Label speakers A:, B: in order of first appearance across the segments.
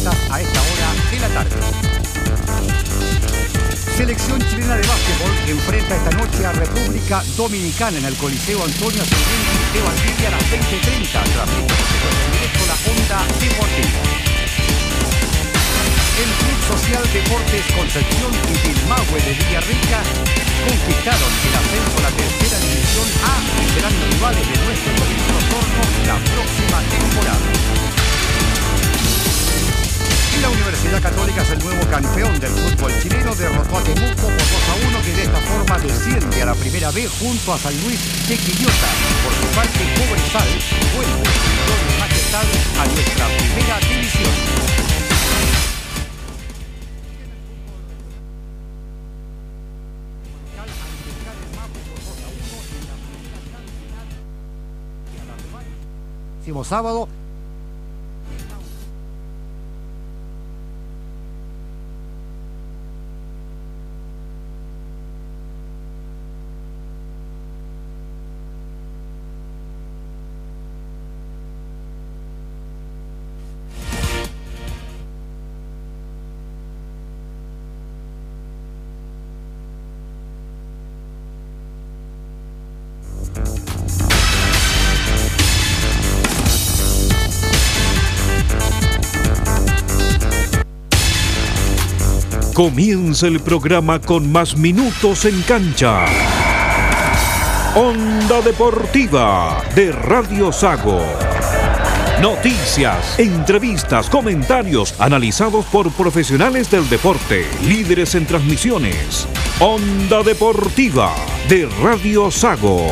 A: presentas a esta hora de la tarde. Selección chilena de básquetbol enfrenta esta noche a República Dominicana en el Coliseo Antonio Ascendenti de Valdivia a las 20:30. Transmite en directo la Onda Deportiva. El Club Social Deportes Concepción y Pilmahue de Villarrica conquistaron el ascenso a la tercera división A y serán rivales de nuestro Coliseo Osorno la próxima temporada. Y la Universidad Católica es el nuevo campeón del fútbol chileno, derrotó a Temuco por 2-1, que de esta forma desciende a la primera B junto a San Luis de Quillota. Por su parte, Cobresal vuelve con gloria y majestad a nuestra primera división. Sábado.
B: Comienza el programa con más minutos en cancha. Onda Deportiva de Radio Sago. Noticias, entrevistas, comentarios analizados por profesionales del deporte, líderes en transmisiones. Onda Deportiva de Radio Sago.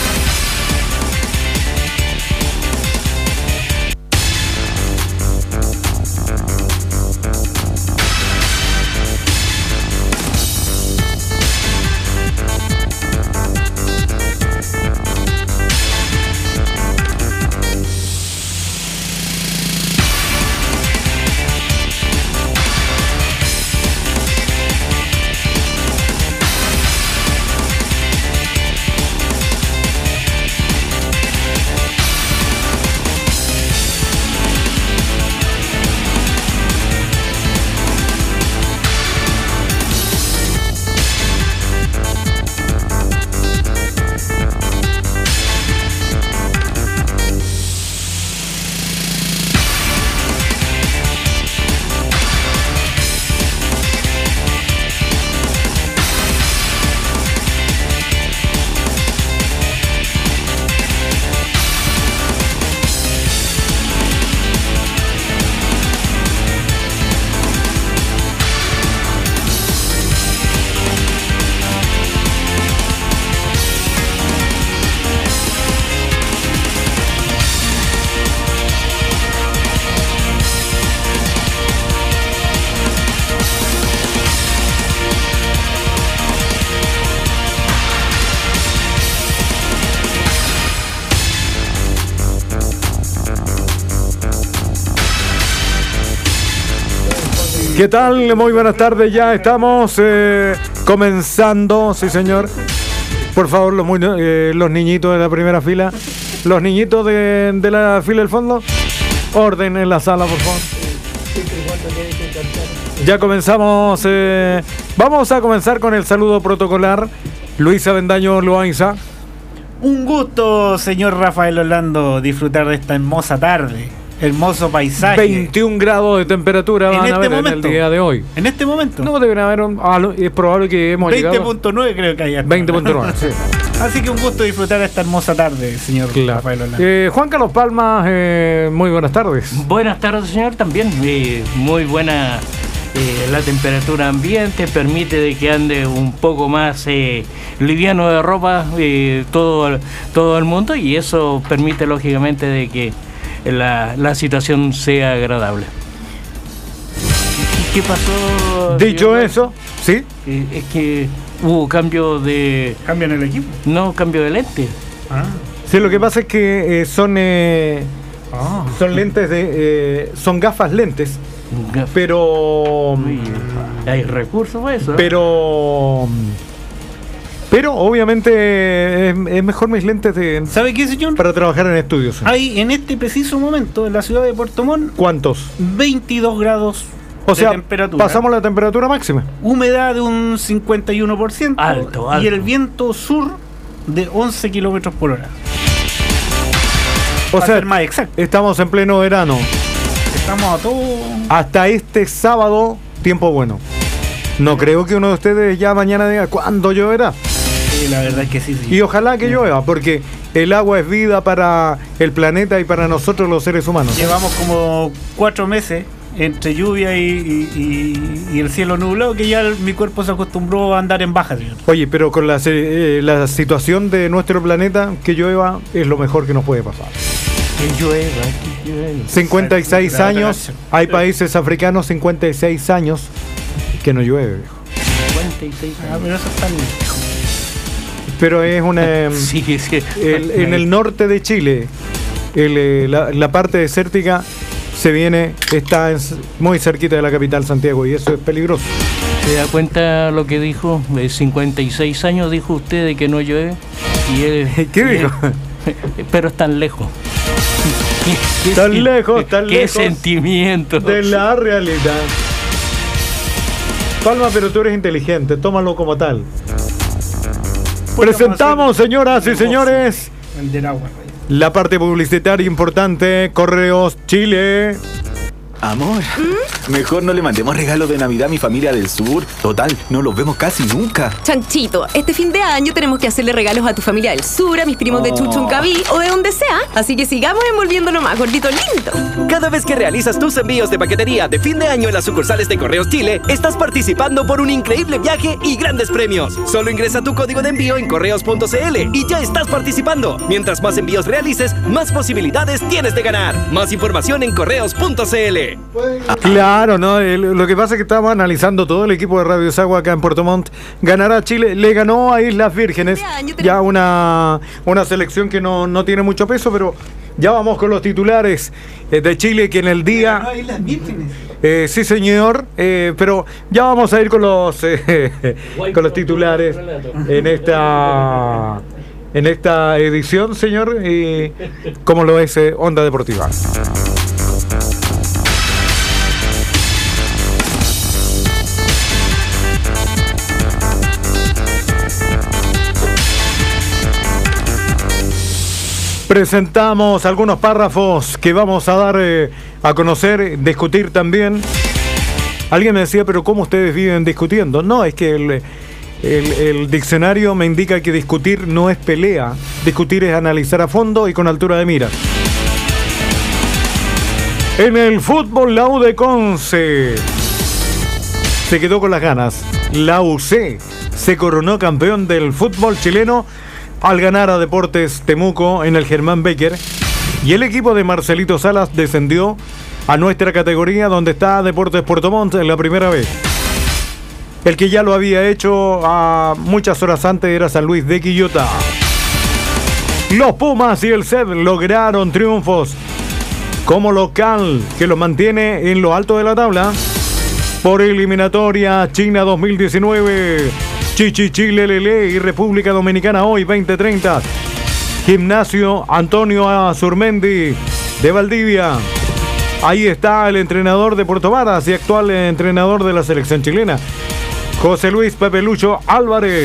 C: ¿Qué tal? Muy buenas tardes, ya estamos comenzando, sí señor. Por favor, los niñitos de la primera fila, los niñitos de la fila del fondo, orden en la sala, por favor. Ya comenzamos, vamos a comenzar con el saludo protocolar. Luis Avendaño Loaiza.
D: Un gusto, señor Rafael Orlando, disfrutar de esta hermosa tarde. Hermoso paisaje.
C: 21 grados de temperatura van a haber en el día de hoy.
D: En este momento.
C: No deben haber, es probable que hemos
D: 20.9
C: llegado.
D: 20.9 creo que hay.
C: 20.9, sí.
D: Así que un gusto disfrutar de esta hermosa tarde, señor Rafael Orlando.
C: Juan Carlos Palma, muy buenas tardes.
E: Buenas tardes, señor, también. Muy buena la temperatura ambiente, permite de que ande un poco más liviano de ropa todo el mundo, y eso permite lógicamente de que la situación sea agradable. ¿Qué pasó?
C: Dicho eso, ¿sí?
E: Es que hubo cambio de...
D: ¿Cambio en el equipo?
E: No, cambio de lente.
C: Sí, lo que pasa es que son lentes son gafas lentes, pero...
E: Hay recursos para eso.
C: Pero Pero obviamente es mejor mis lentes
D: ¿Sabe qué, señor?
C: para trabajar en estudios.
D: Hay en este preciso momento en la ciudad de Puerto Montt
C: ¿Cuántos?
D: 22 grados
C: O sea,
D: de temperatura.
C: pasamos la temperatura máxima.
D: Humedad de un 51%.
E: Alto.
D: Y el viento sur de 11 kilómetros por hora.
C: O
D: Para
C: sea,
D: ser más exacto.
C: estamos en pleno verano.
D: Estamos a todo.
C: Hasta este sábado, tiempo bueno. No creo que uno de ustedes ya mañana diga cuándo lloverá.
D: Sí, la verdad es que sí.
C: Y ojalá que llueva, porque el agua es vida para el planeta y para nosotros los seres humanos.
D: Llevamos como 4 meses entre lluvia y el cielo nublado, que ya mi cuerpo se acostumbró a andar en baja, señor.
C: Oye, pero con la situación de nuestro planeta, que llueva es lo mejor que nos puede pasar.
E: Que llueva, que llueva.
C: 56 años, hay países africanos, 56 años que no llueve, viejo.
E: 56
D: Ah, pero eso está lejos.
C: Pero es una...
E: Sí, sí.
C: en el norte de Chile, la parte desértica está muy cerquita de la capital, Santiago, y eso es peligroso.
E: ¿Se da cuenta lo que dijo? 56 años dijo usted de que no llueve. Y él,
C: ¿Qué dijo?
E: Pero es tan lejos.
C: Tan lejos, tan
E: qué
C: lejos
E: sentimiento.
C: de la realidad. Palma, pero tú eres inteligente, tómalo como tal. Presentamos, señoras y señores,
D: El del agua.
C: la parte publicitaria importante, Correos Chile.
F: Amor, mejor no le mandemos regalos de Navidad a mi familia del sur. Total, no los vemos casi nunca.
G: Chanchito, este fin de año tenemos que hacerle regalos a tu familia del sur, a mis primos de Chuchuncaví o de donde sea. Así que sigamos envolviéndolo más, gordito lindo.
H: Cada vez que realizas tus envíos de paquetería de fin de año en las sucursales de Correos Chile, estás participando por un increíble viaje y grandes premios. Solo ingresa tu código de envío en correos.cl y ya estás participando. Mientras más envíos realices, más posibilidades tienes de ganar. Más información en correos.cl.
C: Claro, ¿no? Lo que pasa es que estamos analizando todo el equipo de Radio Sagua acá en Puerto Montt. Ganará Chile, le ganó a Islas Vírgenes. Ya una selección que no tiene mucho peso, pero ya vamos con los titulares de Chile, que en el día...
D: No, Islas Vírgenes.
C: Sí, señor, pero ya vamos a ir con los titulares en esta edición, señor, como lo es Onda Deportiva. Presentamos algunos párrafos que vamos a dar a conocer, discutir también. Alguien me decía, pero ¿cómo ustedes viven discutiendo? No, es que el diccionario me indica que discutir no es pelea. Discutir es analizar a fondo y con altura de mira. En el fútbol, la U de Conce se quedó con las ganas. La UC se coronó campeón del fútbol chileno al ganar a Deportes Temuco en el Germán Becker, y el equipo de Marcelito Salas descendió a nuestra categoría, donde está Deportes Puerto Montt en la primera vez. El que ya lo había hecho a muchas horas antes era San Luis de Quillota. Los Pumas y el CED lograron triunfos como local, que los mantiene en lo alto de la tabla por eliminatoria China 2019. Chile, Lele y República Dominicana hoy 20:30. Gimnasio Antonio Azurmendi de Valdivia. Ahí está el entrenador de Puerto Varas y actual entrenador de la selección chilena, José Luis Pepe Lucho Álvarez.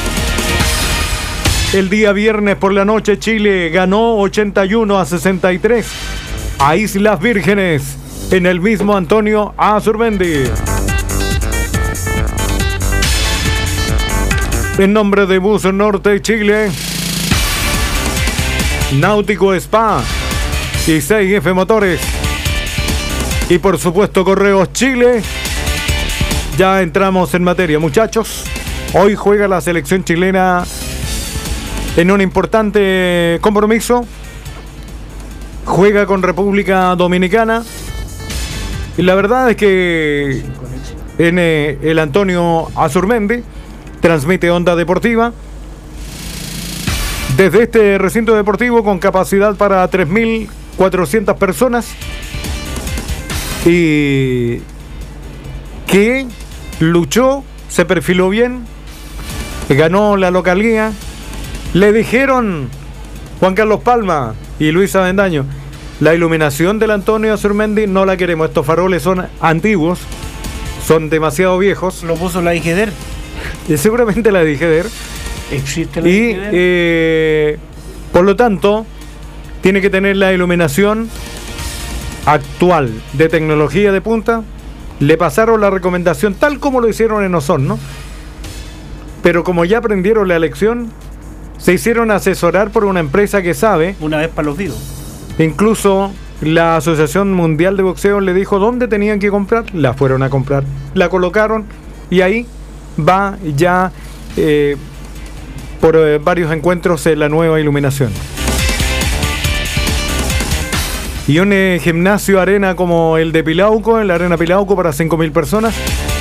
C: El día viernes por la noche Chile ganó 81-63 a Islas Vírgenes en el mismo Antonio Azurmendi. En nombre de Bus Norte Chile, Náutico Spa y 6F Motores, y por supuesto Correos Chile, ya entramos en materia, muchachos. Hoy juega la selección chilena en un importante compromiso. Juega con República Dominicana. Y la verdad es que en el Antonio Azurmendi transmite Onda Deportiva desde este recinto deportivo con capacidad para 3.400 personas, y que luchó, se perfiló bien ganó la localía. Le dijeron Juan Carlos Palma y Luis Avendaño: la iluminación del Antonio Surmendi no la queremos, estos faroles son antiguos, son demasiado viejos.
D: Lo puso la IGEDER.
C: Seguramente la IGEDER.
E: Existe la
C: Y por lo tanto tiene que tener la iluminación actual de tecnología de punta. Le pasaron la recomendación tal como lo hicieron en Osorno, pero como ya aprendieron la lección, se hicieron asesorar por una empresa que sabe.
D: Una vez para los vivos.
C: Incluso la Asociación Mundial de Boxeo le dijo dónde tenían que comprar. La fueron a comprar, la colocaron y ahí va ya por varios encuentros la nueva iluminación. Y un gimnasio arena como el de Pilauco, en la Arena Pilauco, para 5.000 personas,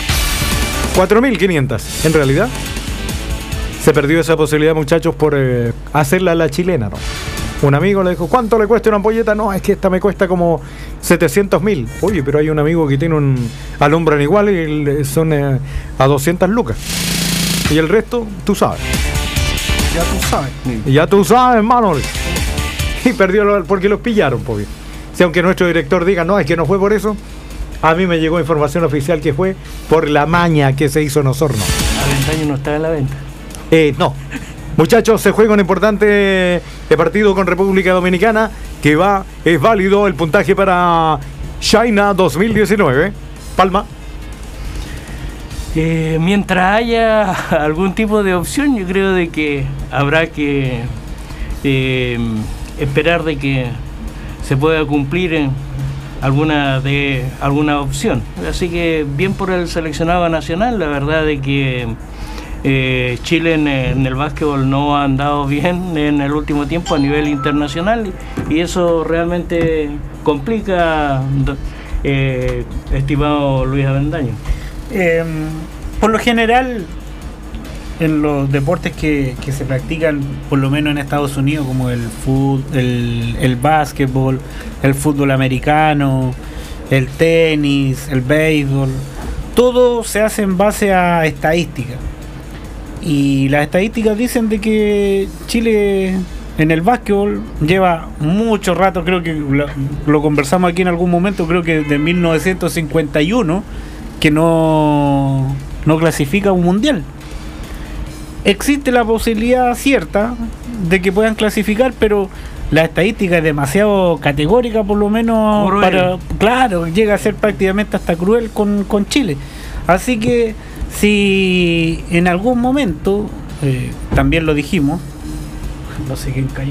C: 4.500 en realidad. Se perdió esa posibilidad, muchachos, por hacerla a la chilena, ¿no? Un amigo le dijo: ¿cuánto le cuesta una ampolleta? No, es que esta me cuesta como 700.000. Oye, pero hay un amigo que tiene un alumbran igual y son a 200 lucas. Y el resto, tú sabes.
D: Ya tú sabes.
C: Ya tú sabes, hermano. Y perdió porque los pillaron, porque si aunque nuestro director diga no, es que no fue por eso, a mí me llegó información oficial que fue por la maña que se hizo en Osorno.
E: Avendaño no está en la venta.
C: No. Muchachos, se juega un importante partido con República Dominicana, que es válido el puntaje para China 2019. Palma.
E: Mientras haya algún tipo de opción, yo creo de que habrá que esperar de que se pueda cumplir en alguna opción. Así que bien por el seleccionado nacional. La verdad de que Chile en el básquetbol no ha andado bien en el último tiempo a nivel internacional, y eso realmente complica, estimado Luis Avendaño.
D: Por lo general, en los deportes que se practican, por lo menos en Estados Unidos, como el fútbol, el básquetbol, el fútbol americano, el tenis, el béisbol, todo se hace en base a estadísticas. Y las estadísticas dicen de que Chile en el básquetbol lleva mucho rato, creo que lo conversamos aquí en algún momento, creo que de 1951, que no clasifica a un mundial. Existe la posibilidad cierta de que puedan clasificar, pero la estadística es demasiado categórica, por lo menos claro, llega a ser prácticamente hasta cruel con Chile. Así que si en algún momento, también lo dijimos, no sé quién cayó,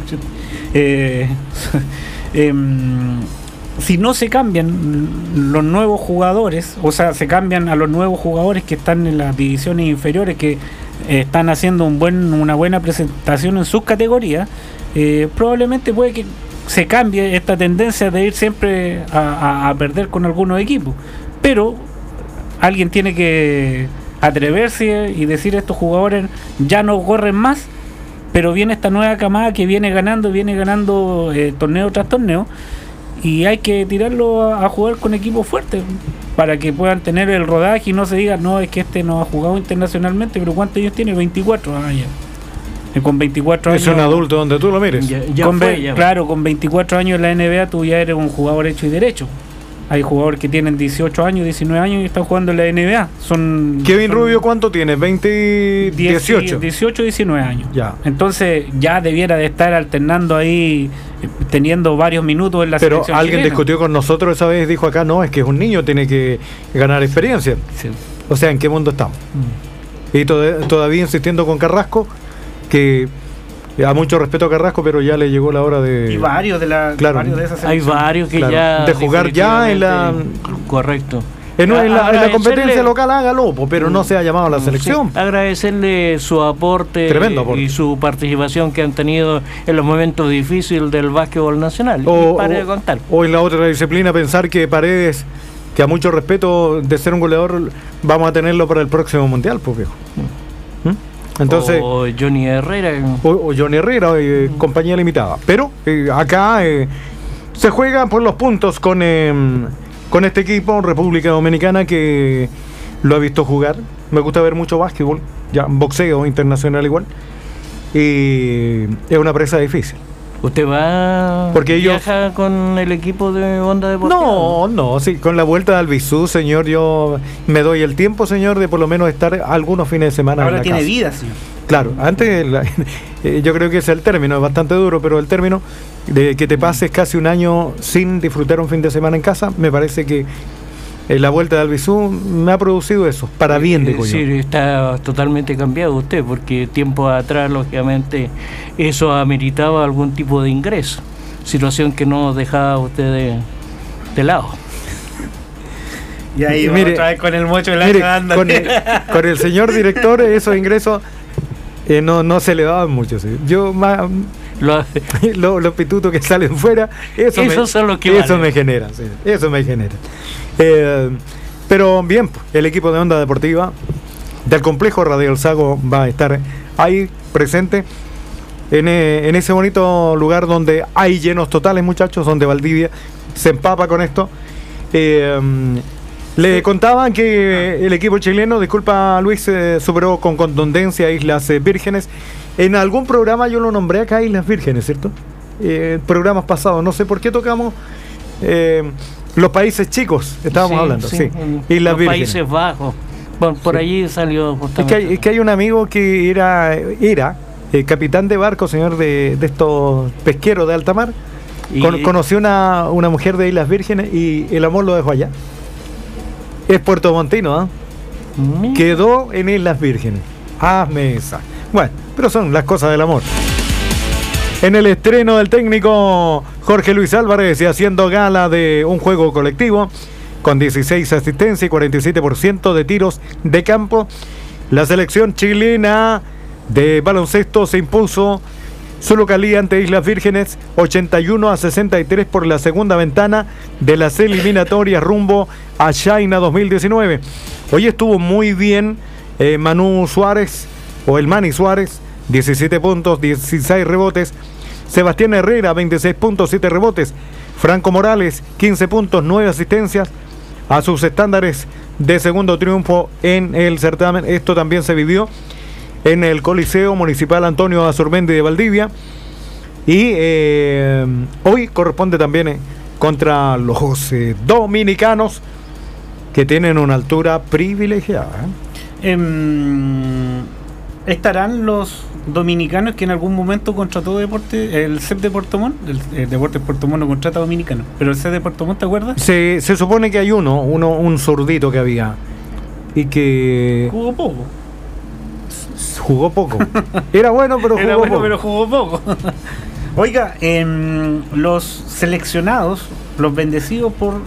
D: si no se cambian los nuevos jugadores, o sea, se cambian a los nuevos jugadores que están en las divisiones inferiores, que están haciendo una buena presentación en sus categorías, probablemente puede que se cambie esta tendencia de ir siempre a perder con algunos equipos. Pero alguien tiene que atreverse y decir: estos jugadores ya no corren más, pero viene esta nueva camada que viene ganando torneo tras torneo, y hay que tirarlo a jugar con equipos fuertes para que puedan tener el rodaje y no se diga: no, es que este no ha jugado internacionalmente, pero ¿cuántos años tiene? 24 años. Y con 24 años...
C: Es un adulto donde tú lo mires.
D: Claro, con 24 años en la NBA tú ya eres un jugador hecho y derecho. Hay jugadores que tienen 18 años, 19 años y están jugando en la NBA.
C: Kevin Rubio, ¿cuánto tiene? 18,
D: 19 años.
C: Ya.
D: Entonces ya debiera de estar alternando ahí, teniendo varios minutos en la
C: Pero
D: selección
C: alguien
D: chilena.
C: discutió con nosotros esa vez, dijo acá: no, es que es un niño, tiene que ganar experiencia.
D: Sí.
C: O sea, ¿en qué mundo estamos? Y todavía insistiendo con Carrasco, que a mucho respeto a Carrasco, pero ya le llegó la hora de...
D: Y varios de esas selecciones.
E: Hay varios que
C: claro,
E: ya...
C: de jugar ya en la...
E: Correcto.
C: En la competencia local hágalo, pero no se ha llamado a la selección.
E: Sí, agradecerle su aporte,
C: Tremendo aporte,
E: y su participación que han tenido en los momentos difíciles del básquetbol nacional.
C: O en la otra disciplina, pensar que Paredes, que a mucho respeto de ser un goleador, vamos a tenerlo para el próximo mundial, pues viejo. Entonces,
E: o Johnny Herrera.
C: O Johnny Herrera, compañía limitada. Pero acá se juega por los puntos con este equipo, República Dominicana, que lo he visto jugar. Me gusta ver mucho básquetbol, ya boxeo internacional igual. Y es una presa difícil.
E: ¿Usted va
C: Porque
E: viaja con el equipo de Onda Deportiva?
C: No, sí, con la vuelta de Albizu, señor, yo me doy el tiempo, señor, de por lo menos estar algunos fines de semana
D: Ahora
C: en la
D: tiene
C: casa.
D: vida, señor.
C: Claro, antes yo creo que ese es el término, es bastante duro, pero el término de que te pases casi un año sin disfrutar un fin de semana en casa, me parece que la vuelta de Albizu me ha producido eso, para bien, digo yo.
E: Sí, está totalmente cambiado usted, porque tiempo atrás, lógicamente, eso ameritaba algún tipo de ingreso, situación que no dejaba usted de lado.
D: Y ahí
C: Mire,
D: otra vez con el mocho de la
C: Mire,
D: anda.
C: con el señor director, esos ingresos no se le daban mucho. ¿Sí? Yo más... los pitutos que salen fuera,
E: esos son los que
C: eso
E: valen.
C: me genera, sí, eso me genera. Pero bien, el equipo de Onda Deportiva del complejo Radio El Sago va a estar ahí presente en ese bonito lugar donde hay llenos totales, muchachos, donde Valdivia se empapa con esto. Le contaban que el equipo chileno, disculpa Luis, superó con contundencia a Islas Vírgenes. En algún programa yo lo nombré acá, Islas Vírgenes, ¿cierto? Programas pasados, no sé por qué tocamos los países chicos, estábamos hablando, sí. Islas
E: Los
C: Vírgenes.
E: Países Bajos. Por allí salió
C: Es que hay un amigo que era capitán de barco, señor, de estos pesqueros de alta mar. Conoció una mujer de Islas Vírgenes y el amor lo dejó allá. Es puertomontino, ¿eh? Quedó en Islas Vírgenes. Hazme esa. Bueno, pero son las cosas del amor. En el estreno del técnico Jorge Luis Álvarez y haciendo gala de un juego colectivo con 16 asistencias y 47% de tiros de campo, la selección chilena de baloncesto se impuso su localía ante Islas Vírgenes 81-63 por la segunda ventana de las eliminatorias rumbo a China 2019. Hoy estuvo muy bien Manu Suárez, o el Mani Suárez, 17 puntos, 16 rebotes. Sebastián Herrera, 26 puntos, 7 rebotes. Franco Morales, 15 puntos, 9 asistencias. A sus estándares de segundo triunfo en el certamen. Esto también se vivió en el Coliseo Municipal Antonio Azurmendi de Valdivia. Y hoy corresponde también contra los dominicanos, que tienen una altura privilegiada.
D: ¿Estarán los dominicanos que en algún momento contrató el CEP de Puerto Montt? El Deportes Puerto Montt no contrata dominicanos, pero el CEP de Puerto Montt, ¿te acuerdas?
C: Se supone que hay un zurdito que había y que jugó poco. Era bueno, pero
D: jugó poco. Oiga, los seleccionados, los bendecidos por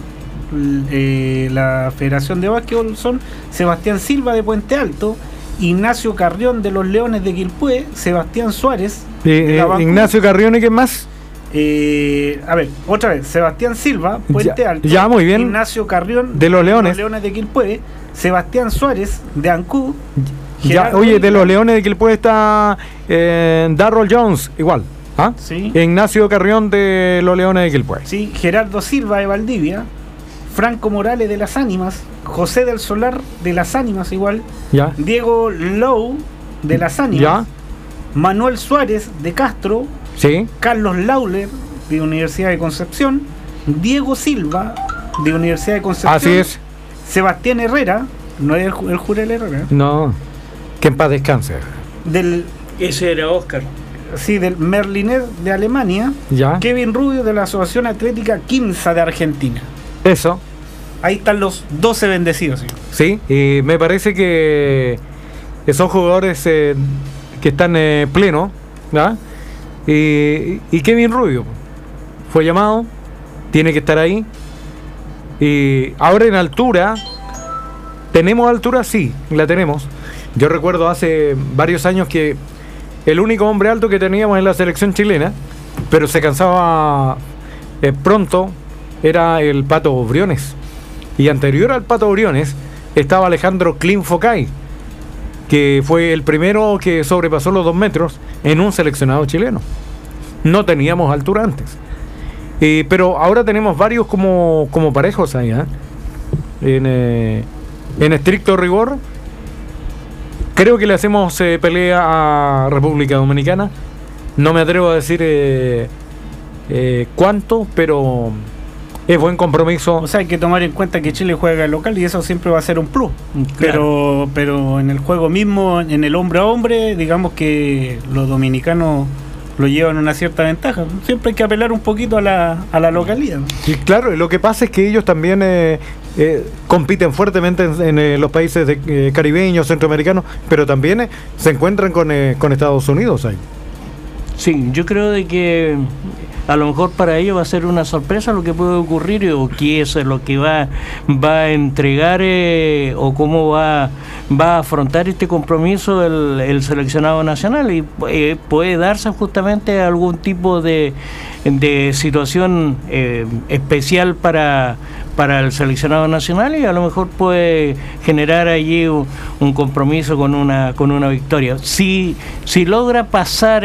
D: la Federación de Básquetbol son Sebastián Silva de Puente Alto, Ignacio Carrión de los Leones de Quilpué, Sebastián Suárez
C: Ignacio Carrión, ¿y qué más?
D: A ver, otra vez, Sebastián Silva, Puente Alto,
C: ya, muy bien.
D: Ignacio Carrión
C: de los Leones
D: de Quilpué, Sebastián Suárez de Ancud.
C: Ya, oye, de los Leones de Quilpué está Darrell Jones, igual. ¿Ah?
D: Sí.
C: Ignacio Carrión de los Leones de Quilpué.
D: Sí, Gerardo Silva de Valdivia, Franco Morales de Las Ánimas, José del Solar de Las Ánimas igual,
C: ya.
D: Diego Lowe de Las Ánimas,
C: ya.
D: Manuel Suárez de Castro,
C: sí.
D: Carlos Lauler de Universidad de Concepción, Diego Silva de Universidad de Concepción,
C: así es.
D: Sebastián Herrera, no es el Jurel Herrera,
C: no, que en paz descanse.
E: Ese era Oscar.
D: Sí, del Merliner de Alemania,
C: ya.
D: Kevin Rubio de la Asociación Atlética Quimsa de Argentina.
C: Eso.
D: Ahí están los 12 bendecidos.
C: Sí, y me parece que son jugadores que están plenos, ¿verdad? Y Kevin Rubio fue llamado, tiene que estar ahí. Y ahora en altura, ¿tenemos altura? Sí, la tenemos. Yo recuerdo hace varios años que el único hombre alto que teníamos en la selección chilena, pero se cansaba pronto, era el Pato Briones. Y anterior al Pato Briones estaba Alejandro Clint Focay, que fue el primero que sobrepasó los 2 metros en un seleccionado chileno. No teníamos altura antes. Pero ahora tenemos varios como parejos ahí, en estricto rigor, creo que le hacemos pelea a República Dominicana. No me atrevo a decir cuánto, pero es buen compromiso.
D: O sea, hay que tomar en cuenta que Chile juega el local y eso siempre va a ser un plus.
E: Claro.
D: Pero en el juego mismo, en el hombre a hombre, digamos que los dominicanos lo llevan una cierta ventaja. Siempre hay que apelar un poquito a la localidad.
C: Y claro, lo que pasa es que ellos también compiten fuertemente en los países caribeños, centroamericanos, pero también se encuentran con Estados Unidos ahí.
E: Sí, yo creo de que a lo mejor para ellos va a ser una sorpresa lo que puede ocurrir o qué es lo que va a entregar o cómo va a afrontar este compromiso el seleccionado nacional y puede darse justamente algún tipo de situación especial para el seleccionado nacional y a lo mejor puede generar allí un compromiso con una victoria. Si logra pasar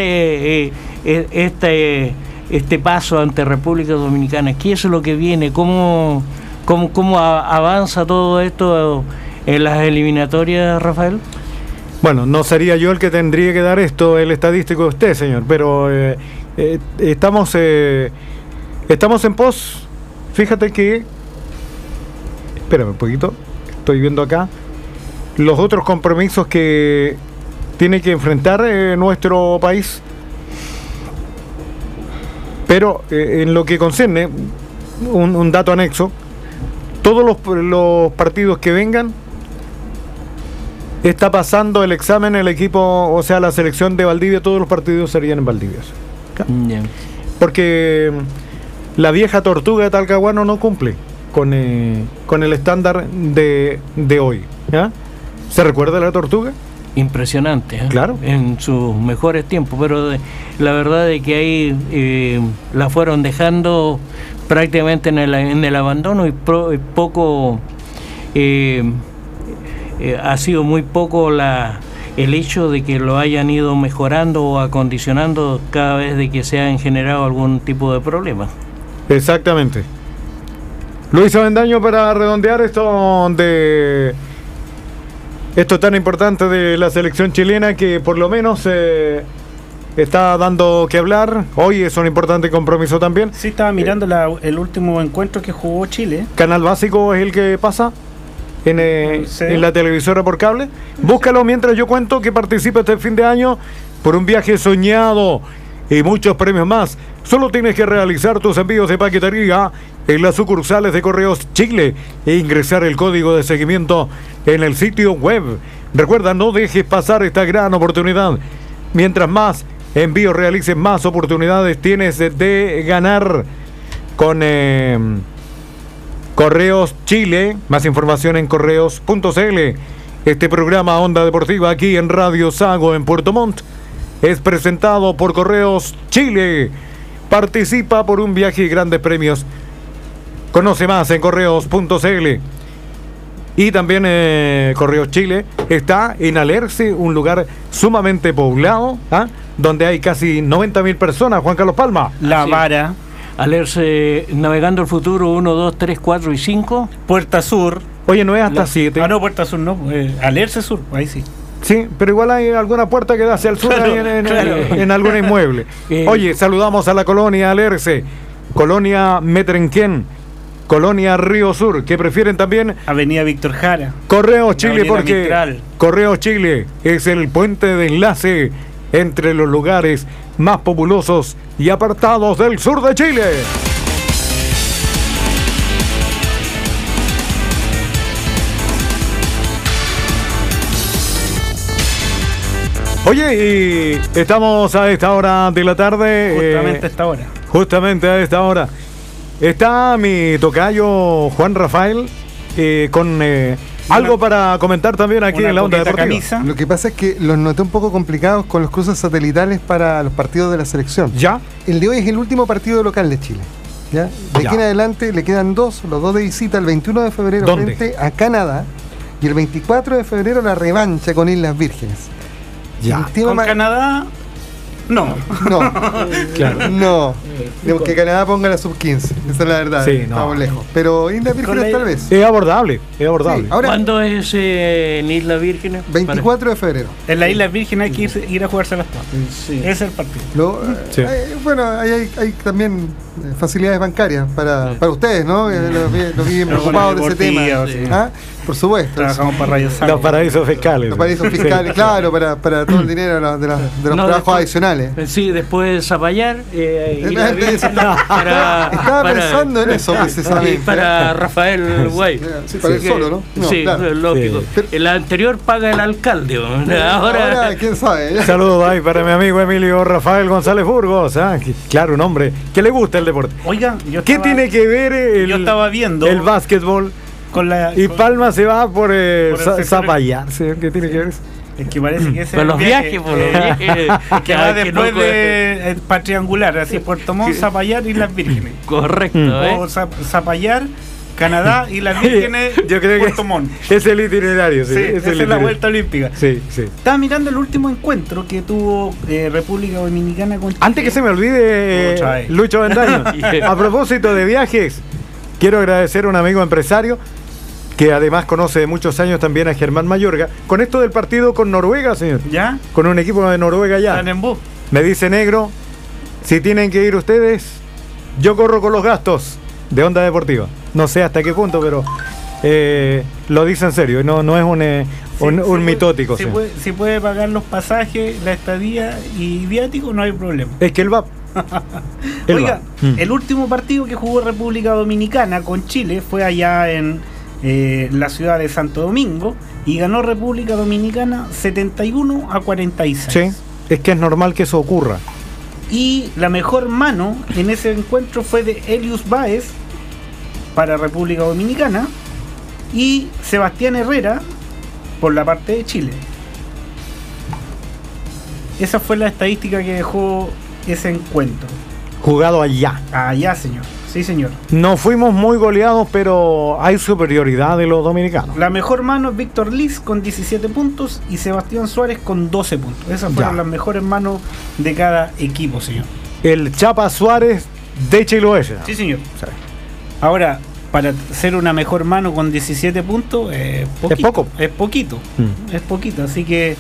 E: este paso ante República Dominicana, ¿qué es lo que viene? ¿Cómo avanza todo esto en las eliminatorias, Rafael?
C: Bueno, no sería yo el que tendría que dar esto, el estadístico de usted, señor, pero estamos en pos. Fíjate que, espérame un poquito, estoy viendo acá los otros compromisos que tiene que enfrentar nuestro país. Pero en lo que concierne, un dato anexo, todos los partidos que vengan, está pasando el examen el equipo, o sea, la selección de Valdivia, todos los partidos serían en Valdivia.
E: Yeah.
C: Porque la vieja Tortuga de Talcahuano no cumple con el estándar de hoy. ¿Ya? ¿Se recuerda la Tortuga?
E: Impresionante, ¿eh?
C: Claro. En
E: sus mejores tiempos, pero la verdad es que ahí la fueron dejando prácticamente en el abandono y poco ha sido muy poco el hecho de que lo hayan ido mejorando o acondicionando cada vez de que se han generado algún tipo de problema.
C: Exactamente. Luis Avendaño, para redondear esto tan importante de la selección chilena que por lo menos está dando que hablar. Hoy es un importante compromiso también.
D: Sí, estaba mirando el último encuentro que jugó Chile.
C: Canal Básico es el que pasa en la televisora por cable. Búscalo mientras yo cuento que participa este fin de año por un viaje soñado y muchos premios más. Solo tienes que realizar tus envíos de paquetería en las sucursales de Correos Chile e ingresar el código de seguimiento en el sitio web. Recuerda, no dejes pasar esta gran oportunidad. Mientras más envíos realices, más oportunidades tienes de ganar con Correos Chile. Más información en correos.cl. Este programa Onda Deportiva aquí en Radio Sago en Puerto Montt es presentado por Correos Chile. Participa por un viaje y grandes premios. Conoce más en correos.cl. Y también Correos Chile está en Alerce, un lugar sumamente poblado, donde hay casi 90.000 personas. Juan Carlos Palma.
D: La Vara.
E: Alerce, Navegando el Futuro 1, 2, 3, 4 y 5.
D: Puerta Sur.
C: Oye, no es hasta 7.
D: Ah, no, Puerta Sur no. Alerce Sur, ahí sí.
C: Sí, pero igual hay alguna puerta que da hacia el sur, claro, ahí en algún inmueble. Oye, saludamos a la colonia Alerce, colonia Metrenquén, colonia Río Sur, que prefieren también
D: Avenida Víctor Jara.
C: Correos Chile,
D: Avenida
C: porque
D: Mistral.
C: Correos Chile es el puente de enlace entre los lugares más populosos y apartados del sur de Chile. Oye, y estamos a esta hora de la tarde.
D: Justamente a esta hora.
C: Justamente a esta hora. Está mi tocayo Juan Rafael con algo para comentar también aquí en la Onda Deportiva.
I: Camisa. Lo que pasa es que los noté un poco complicados con los cruces satelitales para los partidos de la selección.
C: ¿Ya?
I: El de hoy es el último partido local de Chile. ¿Ya? De aquí en adelante le quedan los dos de visita, el 21 de febrero
C: ¿Dónde?
I: Frente a Canadá y el 24 de febrero la revancha con Islas Vírgenes.
C: Ya.
D: Con Canadá No.
I: No,
C: Claro.
I: no. Digo, que Canadá ponga la sub-15. Esa es la verdad.
C: Sí, no.
I: Estamos lejos. Pero Islas Vírgenes tal vez.
C: Es abordable, es abordable.
I: Sí, ahora,
E: ¿Cuándo es en Islas Vírgenes?
I: 24 de febrero.
D: En la Isla Virgen hay que ir a jugarse las todas.
E: Sí.
D: Ese es el partido.
C: Sí.
I: Bueno, ahí hay también facilidades bancarias para ustedes, ¿no? Los vi bien
D: Pero
I: preocupados de
D: bueno,
I: ese tema.
D: deportiva, sí.
I: ¿Ah? Por supuesto.
D: Trabajamos para Radio Sago.
C: Los paraísos fiscales.
I: Los paraísos
C: Sí.
I: fiscales, claro, para todo el dinero de los
E: No,
I: trabajos
E: después-
I: adicionales.
E: Sí, después de Zapallar. Islas Vírgenes
I: Estaba pensando en eso precisamente.
E: Para Rafael Guay.
I: Sí, para él solo, ¿no? No,
E: Sí,
I: claro.
E: lógico.
C: Sí.
E: El anterior paga el alcalde.
I: Ahora, quién sabe.
C: Saludos ahí para mi amigo Emilio Rafael González Burgos. Claro, un hombre que le gusta el deporte.
D: Oiga,
C: ¿Qué tiene que ver
D: yo estaba viendo
C: el básquetbol?
D: con la.
C: Y
D: con-
C: Palma se va por
D: el sector-
C: Zapallar. ¿Sí? ¿Qué tiene que ver eso?
D: Es que parece que ese
E: Con
D: es
E: los
D: el
E: viajes, por los viajes.
D: que va
E: que
D: después
E: no-
D: de para triangular, así Puerto Montt, Zapallar y Las Vírgenes.
E: Correcto,
D: O Zapallar, Canadá y Las Vírgenes,
C: Yo creo que
D: Puerto Montt.
C: es el itinerario. Sí,
D: Sí,
C: es
D: esa
C: el
D: es la
C: itinerario.
D: vuelta olímpica.
C: Sí, sí.
D: Estaba mirando el último encuentro que tuvo República Dominicana con Chile.
C: Antes que se me olvide,
D: Otra vez.
C: Lucho Bendaño, a propósito de viajes, quiero agradecer a un amigo empresario que además conoce de muchos años también a Germán Mayorga, con esto del partido con Noruega, señor.
D: ¿Ya?
C: Con un equipo de Noruega ya.
D: Están en bus.
C: Me dice Negro, si tienen que ir ustedes, yo corro con los gastos de Onda Deportiva. No sé hasta qué punto, pero lo dice en serio, no es un mitótico.
D: Si
C: señor.
D: puede pagar los pasajes, la estadía y viático, no hay problema.
C: Es que él va. Él
D: Oiga,
C: va.
D: el último partido que jugó República Dominicana con Chile fue allá en la ciudad de Santo Domingo y ganó República Dominicana 71-46.
C: Sí, es que es normal que eso ocurra.
D: Y la mejor mano en ese encuentro fue de Elius Báez para República Dominicana y Sebastián Herrera por la parte de Chile. Esa fue la estadística que dejó ese encuentro.
C: Jugado allá.
D: Allá, señor. Sí, señor.
C: No fuimos muy goleados, pero hay superioridad de los dominicanos.
D: La mejor mano es Víctor Liz con 17 puntos y Sebastián Suárez con 12 puntos. Esas fueron
C: Ya.
D: las mejores manos de cada equipo, señor.
C: El Chapa Suárez de Chiloé.
D: Sí, señor. Ahora, para ser una mejor mano con 17 puntos, es
C: poco.
D: Es poquito. Es poquito. Así que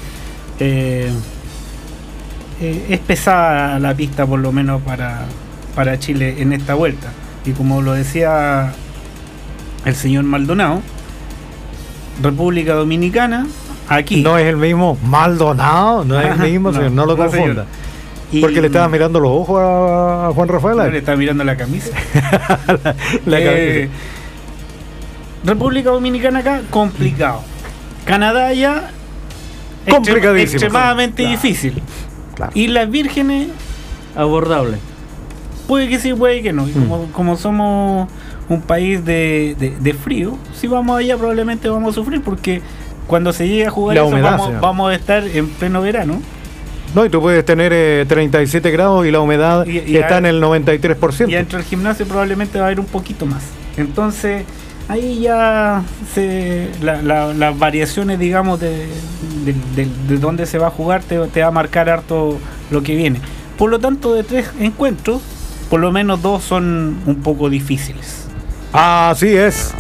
D: es pesada la pista, por lo menos, para Chile en esta vuelta. Y como lo decía el señor Maldonado, República Dominicana, aquí.
C: No es el mismo Maldonado, no es el mismo, señor, no lo
D: no, señor.
C: confunda.
D: Y-
C: Porque le estabas mirando los ojos a Juan Rafael.
D: No, le está mirando la camisa.
C: La
D: Eh, República Dominicana acá, complicado. Canadá ya,
C: Complicadísimo.
D: extremadamente
C: Claro.
D: difícil.
C: Claro.
D: Islas Vírgenes,
E: Abordable.
D: puede que sí, puede que no. Y como somos un país de frío, si vamos allá probablemente vamos a sufrir porque cuando se llegue a jugar
C: La
D: eso
C: humedad, señor.
D: vamos a estar en pleno verano.
C: No, y tú puedes tener 37 grados y la humedad
D: Y
C: está en el 93%.
D: Y dentro del gimnasio probablemente va a haber un poquito más. Entonces, ahí ya las variaciones, digamos, de dónde se va a jugar te va a marcar harto lo que viene. Por lo tanto, de 3 encuentros, por lo menos 2 son un poco difíciles.
C: Así es.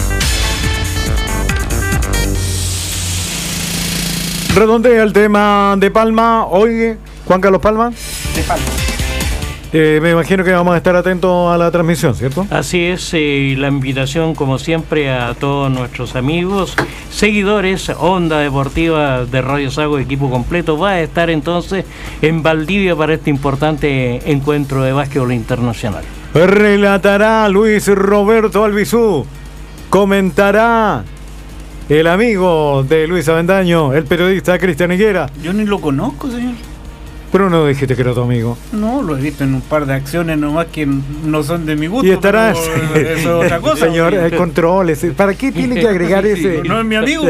C: Redondea el tema de Palma. Hoy, Juan Carlos Palma,
D: De Palma.
C: me imagino que vamos a estar atentos a la transmisión, ¿cierto?
E: Así es, y la invitación como siempre a todos nuestros amigos, seguidores, Onda Deportiva de Radio Sago, equipo completo, va a estar entonces en Valdivia para este importante encuentro de básquetbol internacional.
C: Relatará Luis Roberto Albizú. Comentará el amigo de Luis Avendaño, el periodista Cristian Higuera.
D: Yo ni lo conozco, señor.
C: Pero no dijiste que era tu amigo.
D: No, lo he visto en un par de acciones nomás que no son de mi gusto.
C: Y estarás.
D: pero eso es otra cosa.
C: Señor, hay controles. ¿Para qué tiene que agregar ese?
D: No es mi amigo.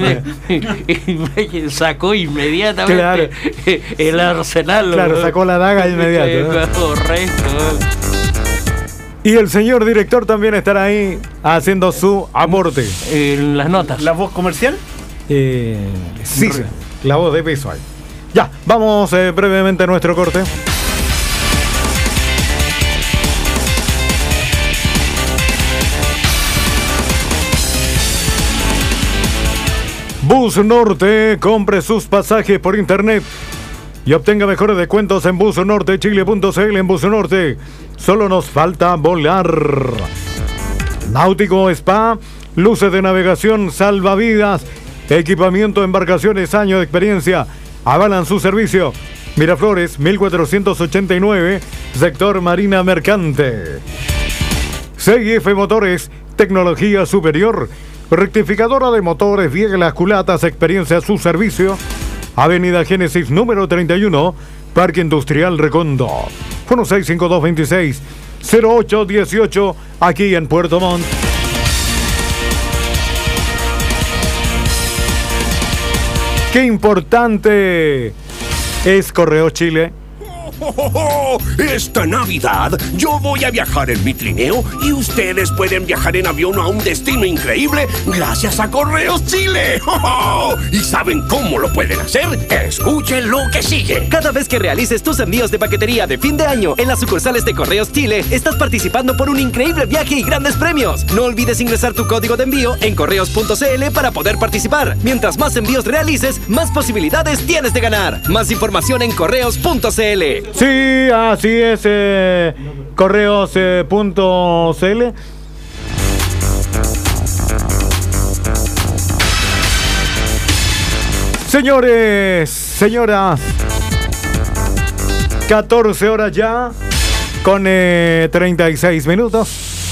E: Y sacó inmediatamente
C: Claro.
E: el arsenal.
C: Claro, sacó la daga inmediato, ¿no?
E: Correcto.
C: Y el señor director también estará ahí haciendo su aporte.
E: En las notas.
D: ¿La voz comercial?
C: Sí, sí, la voz de peso ahí. Ya, vamos brevemente a nuestro corte. Bus Norte, compre sus pasajes por internet y obtenga mejores descuentos en busnortechile.cl. En Bus Norte, solo nos falta volar. Náutico Spa, luces de navegación, salvavidas, equipamiento de embarcaciones, años de experiencia, avalan su servicio. Miraflores, 1489, sector Marina Mercante. CIF Motores, tecnología superior. Rectificadora de motores, bieglas, culatas, experiencia a su servicio. Avenida Génesis número 31, Parque Industrial Recondo. 165226-0818, aquí en Puerto Montt. Qué importante es Correos Chile.
J: Esta Navidad yo voy a viajar en mi trineo y ustedes pueden viajar en avión a un destino increíble gracias a Correos Chile. ¿Y saben cómo lo pueden hacer? Escuchen lo que sigue.
H: Cada vez que realices tus envíos de paquetería de fin de año en las sucursales de Correos Chile, estás participando por un increíble viaje y grandes premios. No olvides ingresar tu código de envío en correos.cl para poder participar. Mientras más envíos realices, más posibilidades tienes de ganar. Más información en correos.cl.
C: Sí, así es, correos.cl. Señores, señoras, 14 horas ya, con 36 minutos.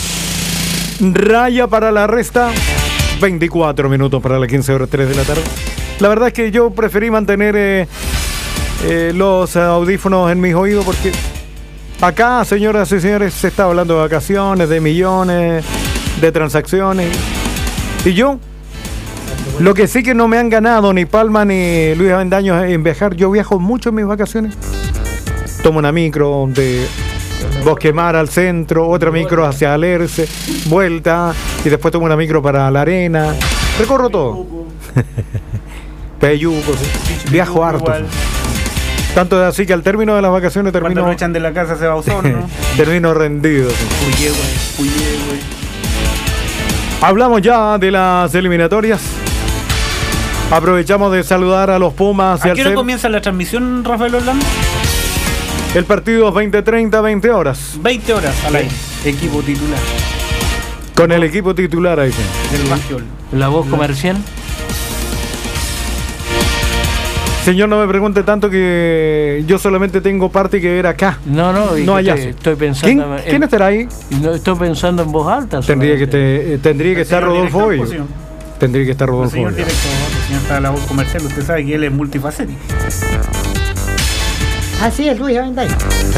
C: Raya para la resta, 24 minutos para las 15 horas 3 de la tarde. La verdad es que yo preferí mantener los audífonos en mis oídos porque acá, señoras y señores, se está hablando de vacaciones, de millones, de transacciones. Y yo, lo que sí que no me han ganado ni Palma ni Luis Avendaño en viajar. Yo viajo mucho en mis vacaciones. Tomo una micro de Bosquemar al centro, otra micro hacia Alerce, vuelta, y después tomo una micro para La Arena. Recorro todo. Peyuco, viajo harto. Tanto es así que al término de las vacaciones termino...
D: Cuando lo echan de la casa se va a Osorno.
C: Termino rendido. Hablamos ya de las eliminatorias. Aprovechamos de saludar a los Pumas.
D: ¿A qué hora comienza la transmisión, Rafael Orlando?
C: El partido es 20:30, 20 horas.
D: 20 horas al aire. Equipo titular.
C: Con el equipo titular ahí.
D: Del Básquetbol.
E: La voz comercial.
C: Señor, no me pregunte tanto que yo solamente tengo parte que ver acá.
E: No
C: allá.
E: Estoy pensando.
C: ¿Quién estará ahí?
E: No, estoy pensando en voz alta.
C: Tendría que estar Rodolfo Hoyo. Tendría que estar Rodolfo Hoyo.
D: El señor director, el señor está en la voz comercial. Usted sabe que él es multifacético.
K: Así es, Luis Avendaño.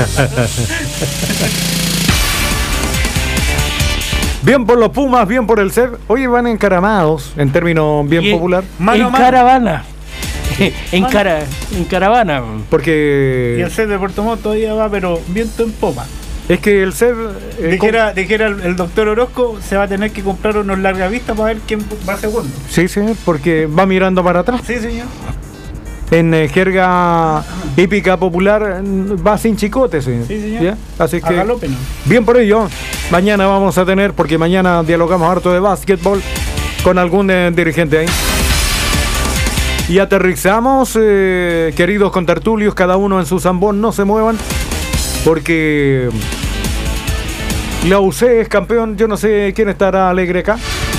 C: Bien por los Pumas, bien por el CEP. Hoy van encaramados, en términos bien popular.
E: En caravana. En caravana.
C: Porque...
D: Y el CEP de Puerto Montt todavía va, pero viento en popa.
C: Es que el CEP...
D: dijera el doctor Orozco, se va a tener que comprar unos largavistas para ver quién va segundo.
C: Sí, señor, porque va mirando para atrás.
D: Sí, señor.
C: En jerga hípica popular va sin chicote, señor.
D: Sí, señor.
C: ¿Ya? Así que
D: galope, ¿no?
C: Bien por ello. Mañana vamos a tener, porque mañana dialogamos harto de básquetbol con algún dirigente ahí. Y aterrizamos, queridos contertulios, cada uno en su zambón, no se muevan, porque la UC es campeón. Yo no sé quién estará alegre acá.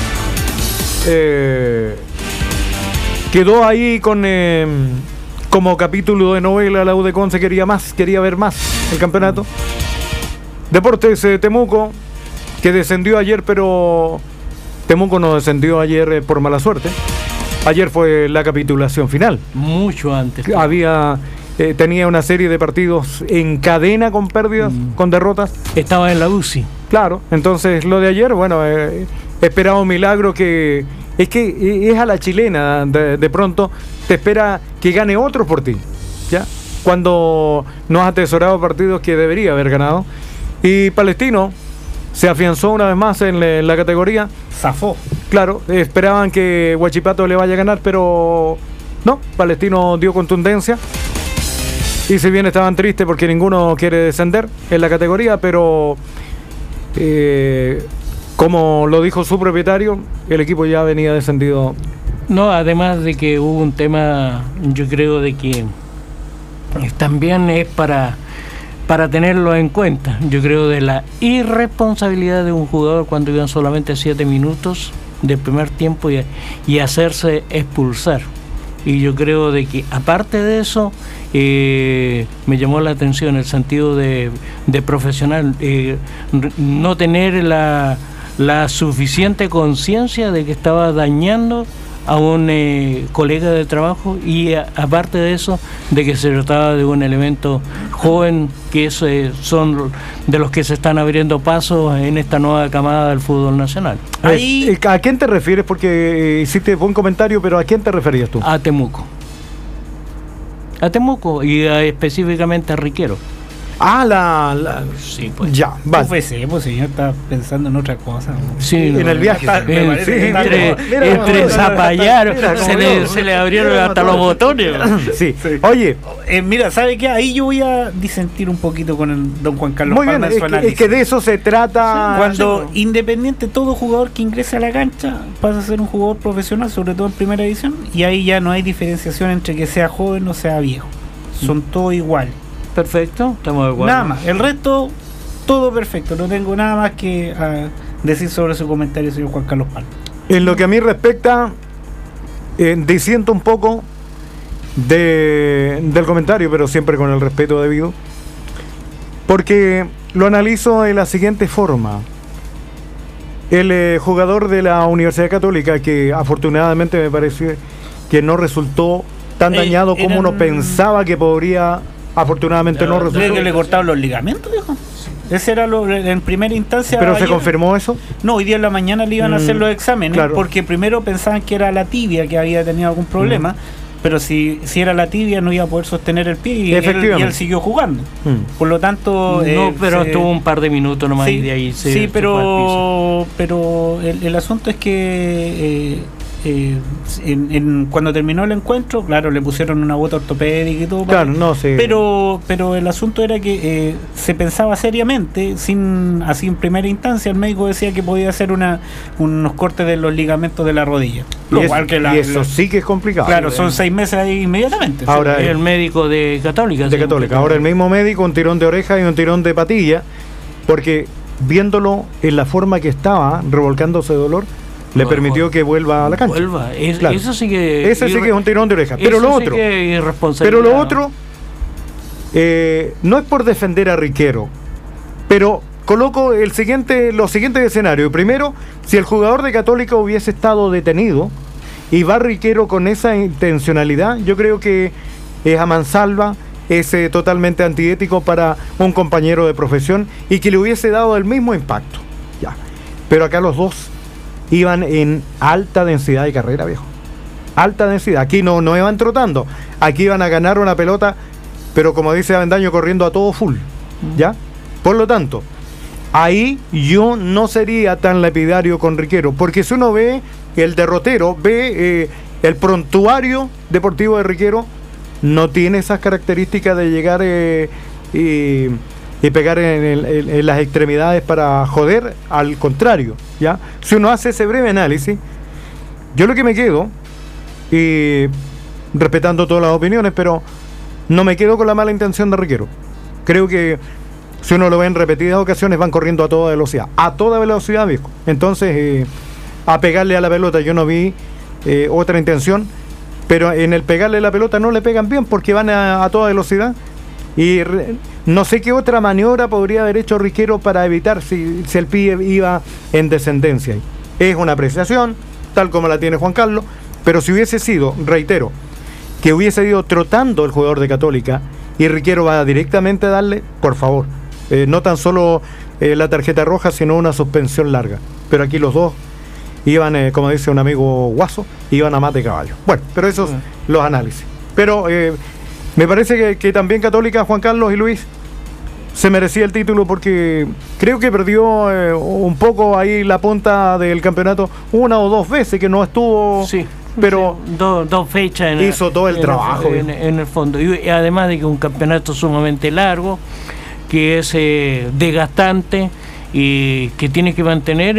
C: Quedó ahí con como capítulo de novela. La U de Conce quería ver más el campeonato. Deportes Temuco, que descendió ayer, pero Temuco no descendió ayer por mala suerte. Ayer fue la capitulación final.
E: Mucho antes.
C: Tenía una serie de partidos en cadena con pérdidas, con derrotas.
E: Estaba en la UCI.
C: Claro, entonces lo de ayer, bueno, esperaba un milagro que... Es que es a la chilena, de pronto te espera que gane otro por ti, ¿ya? Cuando no has atesorado partidos que debería haber ganado. Y Palestino se afianzó una vez más en la categoría.
D: Zafó.
C: Claro, esperaban que Huachipato le vaya a ganar, pero no, Palestino dio contundencia. Y si bien estaban tristes porque ninguno quiere descender en la categoría, pero como lo dijo su propietario, el equipo ya venía descendido.
E: No, además de que hubo un tema, yo creo de que también es para tenerlo en cuenta. Yo creo de la irresponsabilidad de un jugador cuando iban solamente 7 minutos del primer tiempo y hacerse expulsar. Y yo creo de que aparte de eso me llamó la atención el sentido de profesional, no tener la suficiente conciencia de que estaba dañando a un colega de trabajo y aparte de eso, de que se trataba de un elemento joven que son de los que se están abriendo pasos en esta nueva camada del fútbol nacional.
C: Ahí, ¿a quién te refieres? Porque hiciste buen comentario, pero ¿a quién te referías tú?
E: A Temuco y específicamente a Riquero.
C: Sí, pues. Ya, vale.
D: Pues señor, está pensando en otra cosa.
E: Sí,
C: en el viaje.
E: Entre zapallar, se le abrieron hasta los botones.
C: Sí. Oye,
D: mira, ¿sabe qué? Ahí yo voy a disentir un poquito con el don Juan Carlos.
C: Muy bien, es que de eso se trata.
D: Cuando Independiente, todo jugador que ingrese a la cancha pasa a ser un jugador profesional, sobre todo en primera división, y ahí ya no hay diferenciación entre que sea joven o sea viejo. Son todos iguales.
E: Perfecto, estamos de acuerdo.
D: Nada más, el resto, todo perfecto. No tengo nada más que decir sobre su comentario, señor Juan Carlos Palma.
C: En lo que a mí respecta, disiento un poco del comentario, pero siempre con el respeto debido, porque lo analizo de la siguiente forma. El jugador de la Universidad Católica, que afortunadamente me parece que no resultó tan dañado como uno pensaba que podría. Afortunadamente no resultó.
D: ¿Cree que le cortaron los ligamentos, viejo? Ese era en primera instancia.
C: ¿Pero se confirmó eso?
D: No, hoy día en la mañana le iban a hacer los exámenes,
C: claro.
D: Porque primero pensaban que era la tibia que había tenido algún problema, pero si era la tibia no iba a poder sostener el pie y él siguió jugando. Por lo tanto...
E: No, pero estuvo un par de minutos nomás y de ahí se
D: pero el asunto es que... cuando terminó el encuentro, claro, le pusieron una bota ortopédica y todo,
C: claro, no sé.
D: Pero el asunto era que se pensaba seriamente, así en primera instancia, el médico decía que podía hacer unos cortes de los ligamentos de la rodilla.
C: Eso sí que es complicado.
D: Claro, son 6 meses ahí inmediatamente.
E: Ahora el médico de Católica.
C: De Católica. Ahora el mismo médico, un tirón de oreja y un tirón de patilla, porque viéndolo en la forma que estaba, revolcándose de dolor, le permitió que vuelva a la cancha.
E: Claro. Eso sí que...
C: Ese sí que es un tirón de oreja. Pero lo otro... no es por defender a Riquero, pero coloco los siguientes escenarios. Primero, si el jugador de Católica hubiese estado detenido y va Riquero con esa intencionalidad, yo creo que es a mansalva, es totalmente antiético para un compañero de profesión y que le hubiese dado el mismo impacto. Ya. Pero acá los dos iban en alta densidad de carrera, viejo. Alta densidad. Aquí no iban trotando. Aquí iban a ganar una pelota, pero como dice Avendaño, corriendo a todo full. ¿Ya? Por lo tanto, ahí yo no sería tan lapidario con Riquero, porque si uno ve el derrotero, ve el prontuario deportivo de Riquero, no tiene esas características de llegar y pegar en las extremidades para joder, al contrario, ¿ya? Si uno hace ese breve análisis, yo lo que me quedo, y respetando todas las opiniones, pero no me quedo con la mala intención de Riquero. Creo que si uno lo ve en repetidas ocasiones, van corriendo a toda velocidad, viejo. Entonces, a pegarle a la pelota yo no vi otra intención, pero en el pegarle la pelota no le pegan bien porque van a toda velocidad. Y no sé qué otra maniobra podría haber hecho Riquero para evitar si el pie iba en descendencia. Es una apreciación, tal como la tiene Juan Carlos, pero si hubiese sido, reitero, que hubiese ido trotando el jugador de Católica y Riquero va directamente a darle, por favor, no tan solo la tarjeta roja, sino una suspensión larga. Pero aquí los dos iban, como dice un amigo Guaso, iban a mate caballo. Bueno, pero esos los análisis. Pero me parece que también Católica, Juan Carlos y Luis, se merecía el título porque creo que perdió un poco ahí la punta del campeonato una o dos veces, que no estuvo pero
E: dos fechas
C: hizo todo el trabajo
E: en el fondo, y además de que un campeonato sumamente largo, que es desgastante y que tiene que mantener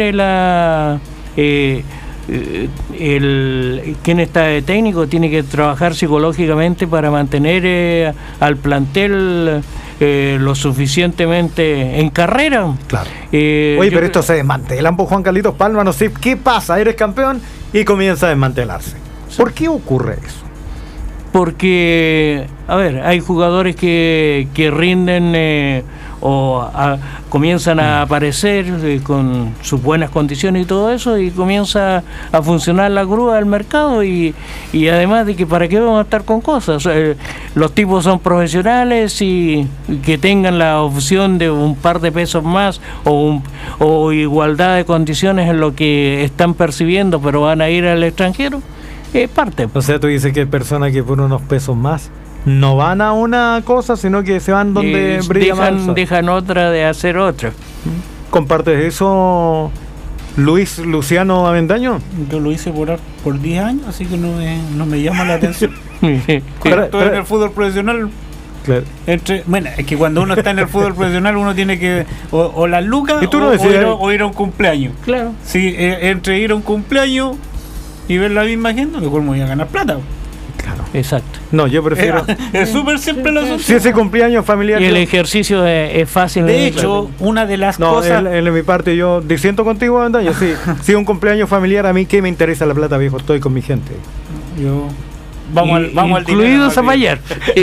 E: quien está de técnico tiene que trabajar psicológicamente para mantener al plantel lo suficientemente en carrera.
C: Claro. Oye, pero esto se desmantela, pues, Juan Carlitos Palma, no sé qué pasa, eres campeón y comienza a desmantelarse. Sí. ¿Por qué ocurre eso?
E: Porque, a ver, hay jugadores que rinden comienzan a aparecer con sus buenas condiciones y todo eso, y comienza a funcionar la grúa del mercado, y además de que para qué vamos a estar con cosas, los tipos son profesionales, y que tengan la opción de un par de pesos más o igualdad de condiciones en lo que están percibiendo, pero van a ir al extranjero, parte.
C: O sea, tú dices que hay personas que por unos pesos más no van a una cosa, sino que se van donde brilla más.
E: Dejan otra de hacer otra.
C: ¿Compartes eso, Luciano Avendaño?
D: Yo lo hice por 10 años, así que no me llama la atención. Estoy en el fútbol profesional. Claro. Bueno, es que cuando uno está en el fútbol profesional uno tiene que o las lucas o ir a un cumpleaños.
E: Claro.
D: Sí, entre ir a un cumpleaños y ver la misma gente, mejor me voy a ganar plata.
E: Claro. Exacto.
C: No, yo prefiero.
D: Es súper simple el asunto.
C: Si ese cumpleaños familiar.
E: Y el ejercicio es fácil.
D: De hecho, una de las cosas.
C: En mi parte, yo disiento contigo, Andaño. Sí, si un cumpleaños familiar, a mí, ¿qué me interesa la plata, viejo? Estoy con mi gente.
D: Vamos al dinero.
E: Incluido Zapallar.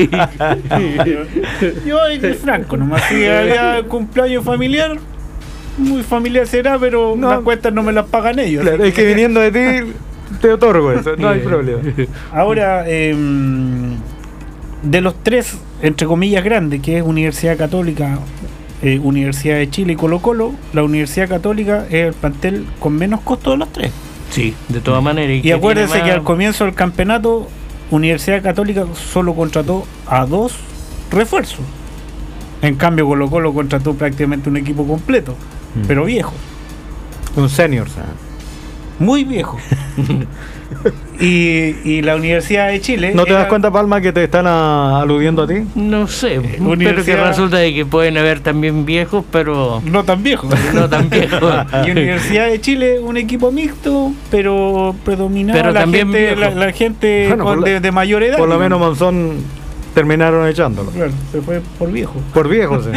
D: Yo soy franco, nomás. Si había cumpleaños familiar, muy familiar será, pero las cuentas no me las pagan ellos.
C: Claro, es que viniendo de ti. Te otorgo eso, no hay problema.
D: Ahora, de los tres, entre comillas, grandes, que es Universidad Católica, Universidad de Chile y Colo-Colo, la Universidad Católica es el plantel con menos costo de los tres.
E: Sí, de todas maneras.
D: Y acuérdense que al comienzo del campeonato, Universidad Católica solo contrató a 2 refuerzos. En cambio, Colo-Colo contrató prácticamente un equipo completo, pero viejo.
C: Un senior, ¿sabes?
D: Muy viejo. y la Universidad de Chile.
C: ¿No te das cuenta, Palma, que te están aludiendo a ti?
E: No sé, pero que resulta de que pueden haber también viejos, pero
D: no tan viejos.
E: No tan viejos.
D: Y Universidad de Chile, un equipo mixto, pero predominaba la gente bueno, de mayor edad.
C: Por lo menos Monzón terminaron echándolo.
D: Claro, se fue por viejo.
C: Por viejo, sí.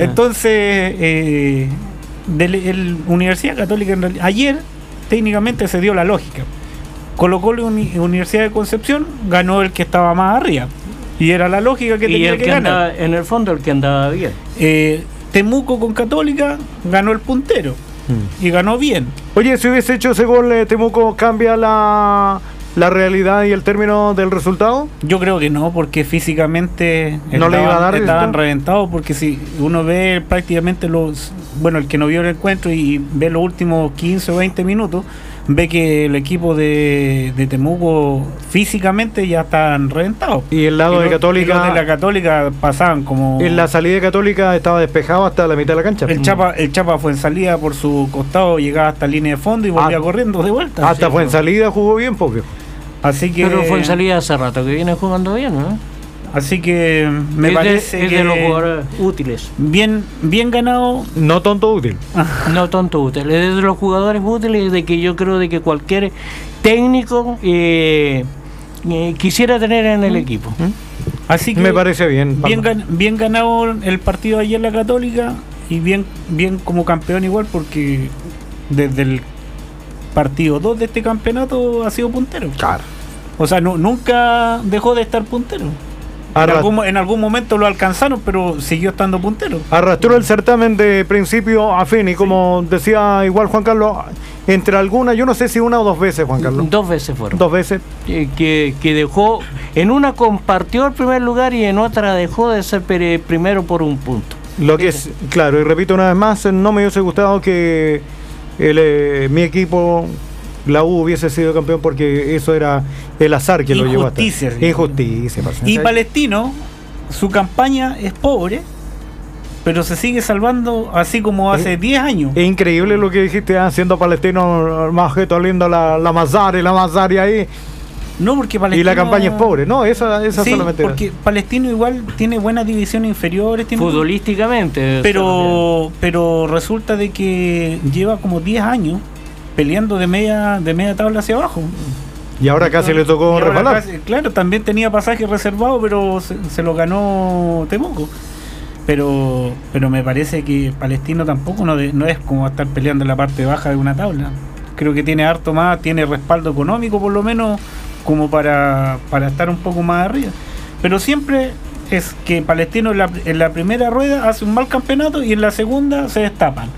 D: Entonces, Universidad Católica, en realidad, ayer técnicamente se dio la lógica. Colo-Colo y Universidad de Concepción ganó el que estaba más arriba, y era la lógica que tenía que ganar.
E: En el fondo el que andaba bien.
D: Temuco con Católica ganó el puntero y ganó bien.
C: Oye, si hubiese hecho ese gol Temuco, ¿cambia la realidad y el término del resultado?
D: Yo creo que no, porque físicamente
C: no le iba a dar,
D: estaban reventados, porque si uno ve prácticamente el que no vio el encuentro y ve los últimos 15 o 20 minutos, ve que el equipo de Temuco físicamente ya están reventados.
C: Y el lado de Católica.
D: Los de la Católica pasaban como.
C: En la salida de Católica estaba despejado hasta la mitad de la cancha.
D: El Chapa fue en salida por su costado, llegaba hasta línea de fondo y volvía corriendo de vuelta.
C: Hasta fue en salida, jugó bien, porque.
D: Así que.
E: Pero fue en salida hace rato que viene jugando bien, ¿no?
D: Así que me parece
E: que es de los jugadores útiles.
D: Bien ganado.
C: No tonto útil.
E: No tonto útil. Es de los jugadores útiles de que yo creo de que cualquier técnico quisiera tener en el equipo.
C: Así que me parece bien.
D: Bien ganado el partido ayer la Católica, y bien como campeón igual, porque desde el partido 2 de este campeonato ha sido puntero.
C: Claro.
D: O sea, nunca dejó de estar puntero. En algún momento lo alcanzaron, pero siguió estando puntero.
C: Arrastró el certamen de principio a fin, y como decía igual Juan Carlos, entre algunas, yo no sé si una o 2 veces, Juan Carlos.
E: 2 veces fueron.
C: 2 veces.
E: Que dejó, en una compartió el primer lugar y en otra dejó de ser primero por un punto.
C: Lo que es, claro, y repito una vez más, no me hubiese gustado que mi equipo, la U, hubiese sido campeón, porque eso era el azar que lo llevó hasta. Injusticia.
D: Y Palestino, su campaña es pobre, pero se sigue salvando así como hace 10 años.
C: Es increíble lo que dijiste, haciendo Palestino más objeto lindo, la Mazari ahí.
D: No, porque Palestino...
C: Y la campaña es pobre, no, esa
D: Sí,
C: solamente...
D: porque Palestino igual tiene buenas divisiones inferiores. Tiene
E: Futbolísticamente.
D: pero resulta de que lleva como 10 años peleando de media tabla hacia abajo.
C: Y ahora casi le tocó resbalar.
D: Claro, también tenía pasaje reservado, pero se lo ganó Temuco. Pero me parece que Palestino tampoco no es como estar peleando en la parte baja de una tabla. Creo que tiene harto más, tiene respaldo económico por lo menos, como para estar un poco más arriba. Pero siempre es que Palestino en la primera rueda hace un mal campeonato y en la segunda se destapan.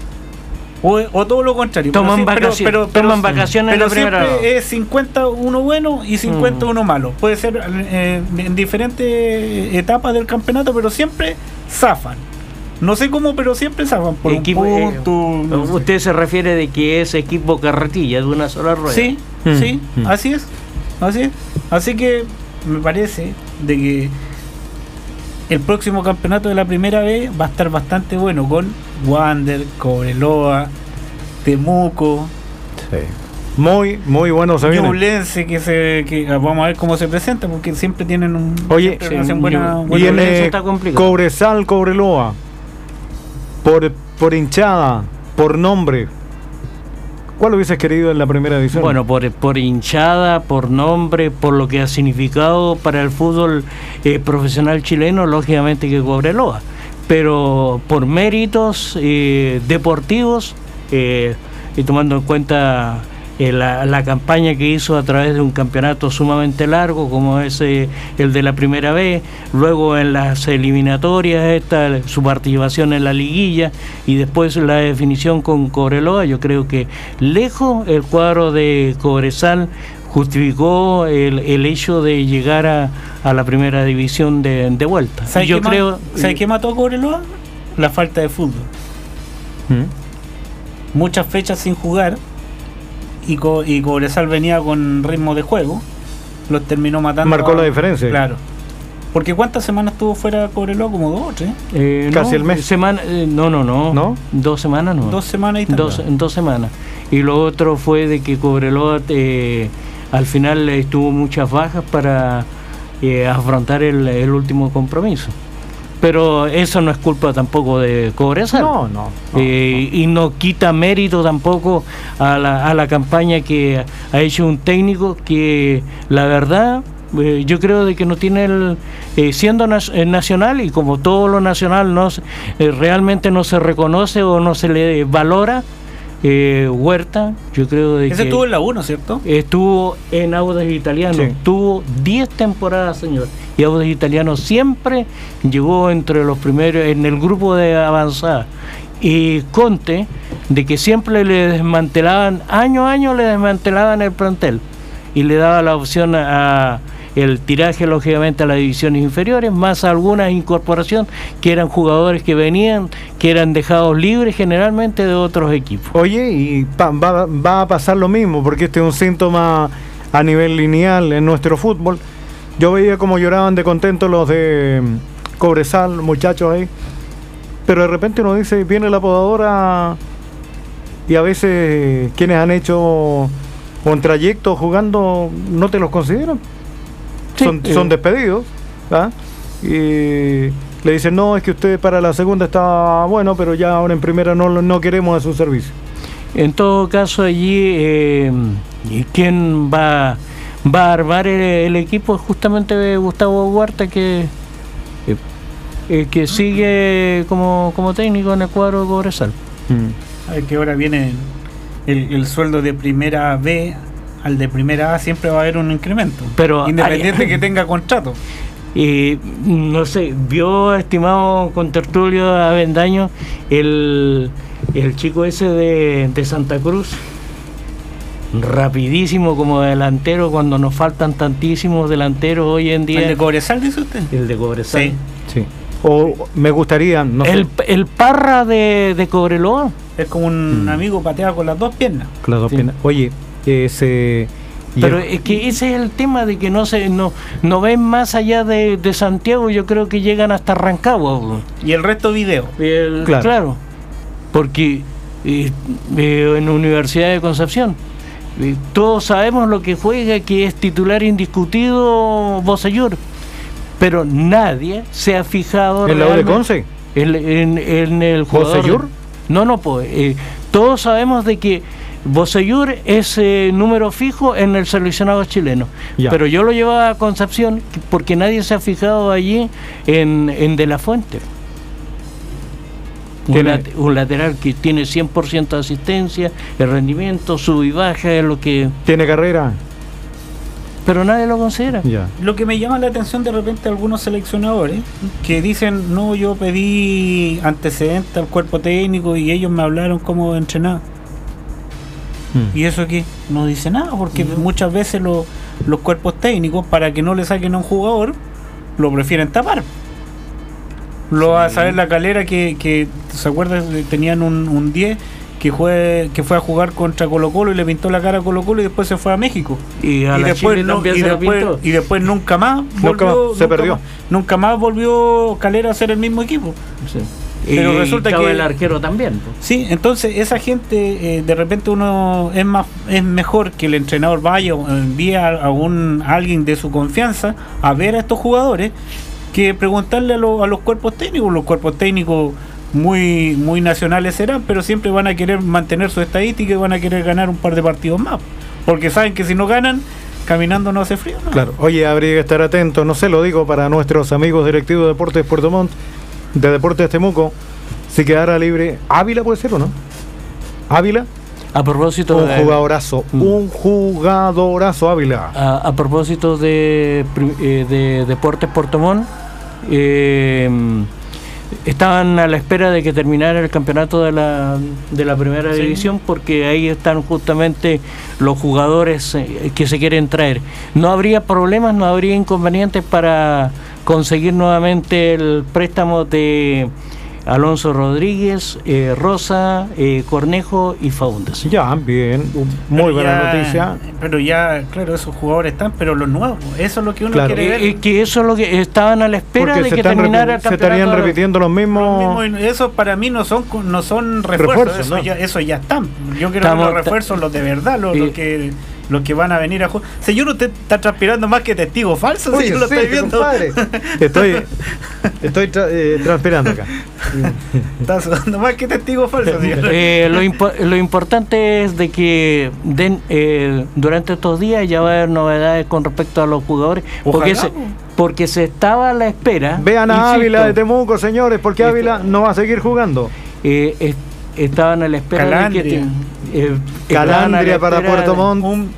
D: O todo lo contrario.
E: Toman vacaciones en la primera rueda.
D: Siempre es 50 uno bueno y 50 uno malo. Puede ser en diferentes etapas del campeonato, pero siempre zafan. No sé cómo, pero siempre zafan por
E: equipo,
D: un punto.
E: Usted se refiere de que es equipo carretilla de una sola rueda.
D: Sí, sí, así es. Así que me parece de que el próximo campeonato de la primera B va a estar bastante bueno, con Wander, Cobreloa, Temuco,
C: muy bueno se viene.
D: Ñublense, que vamos a ver cómo se presenta, porque siempre tienen un...
C: Oye, viene Cobresal, Cobreloa, por hinchada, por nombre. ¿Cuál hubieses querido en la primera división?
E: Bueno, por hinchada, por nombre, por lo que ha significado para el fútbol profesional chileno, lógicamente que Cobreloa. Pero por méritos deportivos, y tomando en cuenta la campaña que hizo a través de un campeonato sumamente largo como es el de la primera B, luego en las eliminatorias su participación en la liguilla y después la definición con Cobreloa, yo creo que lejos el cuadro de Cobresal justificó el hecho de llegar a la primera división de vuelta.
D: ¿Sabes qué mató a Cobreloa? La falta de fútbol. Muchas fechas sin jugar y Cobresal venía con ritmo de juego, los terminó matando.
C: Marcó la diferencia.
D: Claro. Porque ¿cuántas semanas estuvo fuera Cobreloa? ¿Como 2 o 3?
C: Casi el mes.
E: No. 2 semanas no.
D: 2 semanas y
E: tal. 2 semanas. Y lo otro fue de que Cobreloa al final tuvo muchas bajas para afrontar el último compromiso. Pero eso no es culpa tampoco de Cobresal.
C: No.
E: Y no quita mérito tampoco a la campaña que ha hecho un técnico que la verdad yo creo de que no tiene siendo nacional, y como todo lo nacional realmente no se reconoce o no se le valora. Huerta, yo creo de
D: ese estuvo en la 1, ¿cierto?
E: Estuvo en Audax Italiano, tuvo 10 temporadas, señor, y Audax Italiano siempre llegó entre los primeros en el grupo de avanzada. Y Conte, de que siempre le desmantelaban, año a año le desmantelaban el plantel y le daba la opción a el tiraje lógicamente a las divisiones inferiores, más algunas incorporaciones que eran jugadores que venían, que eran dejados libres generalmente de otros equipos.
C: Oye, y va a pasar lo mismo, porque este es un síntoma a nivel lineal en nuestro fútbol. Yo veía como lloraban de contento los de Cobresal, muchachos ahí, pero de repente uno dice, viene la podadora, y a veces quienes han hecho un trayecto jugando no te los consideran. Son despedidos, ¿verdad? Y le dicen, no, es que usted para la segunda está bueno, pero ya ahora en primera no queremos a su servicio.
E: En todo caso allí ¿quién va a armar el equipo? Es justamente Gustavo Huerta, que sigue como técnico en el cuadro de Cobresal.
D: Que ahora viene el sueldo de primera B al de primera A, siempre va a haber un incremento, pero independiente que tenga contrato.
E: Y no sé, vio, estimado contertulio Avendaño, el chico ese de Santa Cruz, rapidísimo como delantero, cuando nos faltan tantísimos delanteros hoy en día.
D: ¿El de Cobresal dice usted?
E: El de Cobresal.
C: Sí. O me gustaría, no sé.
E: El Parra de Cobreloa.
D: Es como un amigo patea con las 2 piernas.
C: Con las 2 piernas. Oye,
E: pero es que ese es el tema de que no ven más allá de Santiago. Yo creo que llegan hasta Rancagua
D: y el resto video.
E: Claro, porque en la Universidad de Concepción, Todos sabemos lo que juega, que es titular indiscutido Bocellur, pero nadie se ha fijado
C: ¿En la U de Conce?
E: En el jugador.
C: ¿Bocellur?
E: No, pues todos sabemos de que Bocellur es número fijo en el seleccionado chileno,
C: ya.
E: Pero yo lo llevaba a Concepción porque nadie se ha fijado allí en De La Fuente. Un lateral que tiene 100% de asistencia, el rendimiento, sube y baja, es lo que...
C: ¿Tiene carrera?
E: Pero nadie lo considera.
C: Ya.
D: Lo que me llama la atención de repente algunos seleccionadores que dicen, no, yo pedí antecedentes al cuerpo técnico y ellos me hablaron cómo entrenar. ¿Y eso aquí? No dice nada, porque muchas veces los cuerpos técnicos, para que no le saquen a un jugador, lo prefieren tapar. Lo va a saber la Calera que ¿se acuerdan? Tenían un 10 que fue a jugar contra Colo Colo y le pintó la cara a Colo Colo y después se fue a México.
E: Y después
D: nunca más volvió,
C: se perdió.
D: Nunca más volvió Calera a ser el mismo equipo.
E: Sí.
D: Pero resulta que
E: el arquero también.
D: Sí, entonces esa gente de repente uno es mejor que el entrenador vaya o envíe a alguien de su confianza a ver a estos jugadores que preguntarle a los cuerpos técnicos. Los cuerpos técnicos muy nacionales serán, pero siempre van a querer mantener su estadística y van a querer ganar un par de partidos más, porque saben que si no ganan, caminando no hace frío, ¿no?
C: Claro, oye, habría que estar atento, no sé, lo digo para nuestros amigos directivos de Deportes Puerto Montt, de Deportes Temuco, si quedara libre, Ávila puede ser o no, Ávila,
E: a propósito
C: un jugadorazo Ávila.
E: A propósito de Deportes Puerto Montt, estaban a la espera de que terminara el campeonato de la primera división, porque ahí están justamente los jugadores que se quieren traer. No habría problemas, no habría inconvenientes para conseguir nuevamente el préstamo de Alonso Rodríguez, Rosa, Cornejo y Faúndez.
C: Ya, bien, muy buena noticia.
D: Pero ya, claro, esos jugadores están, pero los nuevos, eso es lo que uno quiere ver.
E: Que eso es lo que estaban a la espera. Porque de que terminara el campeonato.
C: Se estarían repitiendo los mismos.
D: Eso para mí no son refuerzos, eso ya están. Yo quiero ver los refuerzos, los de verdad, los que van a venir a jugar. Señor, usted está transpirando más que testigo falso.
C: Oye,
D: lo estoy viendo.
C: Estoy transpirando acá.
D: Está sudando más que testigo falso, señor.
E: Lo importante es de que durante estos días ya va a haber novedades con respecto a los jugadores. Porque se estaba a la espera.
C: Vean a Ávila de Temuco, señores, porque Ávila no va a seguir jugando.
E: Estaban a la espera
D: Calandria.
E: de que
C: Calandria para Puerto Montt,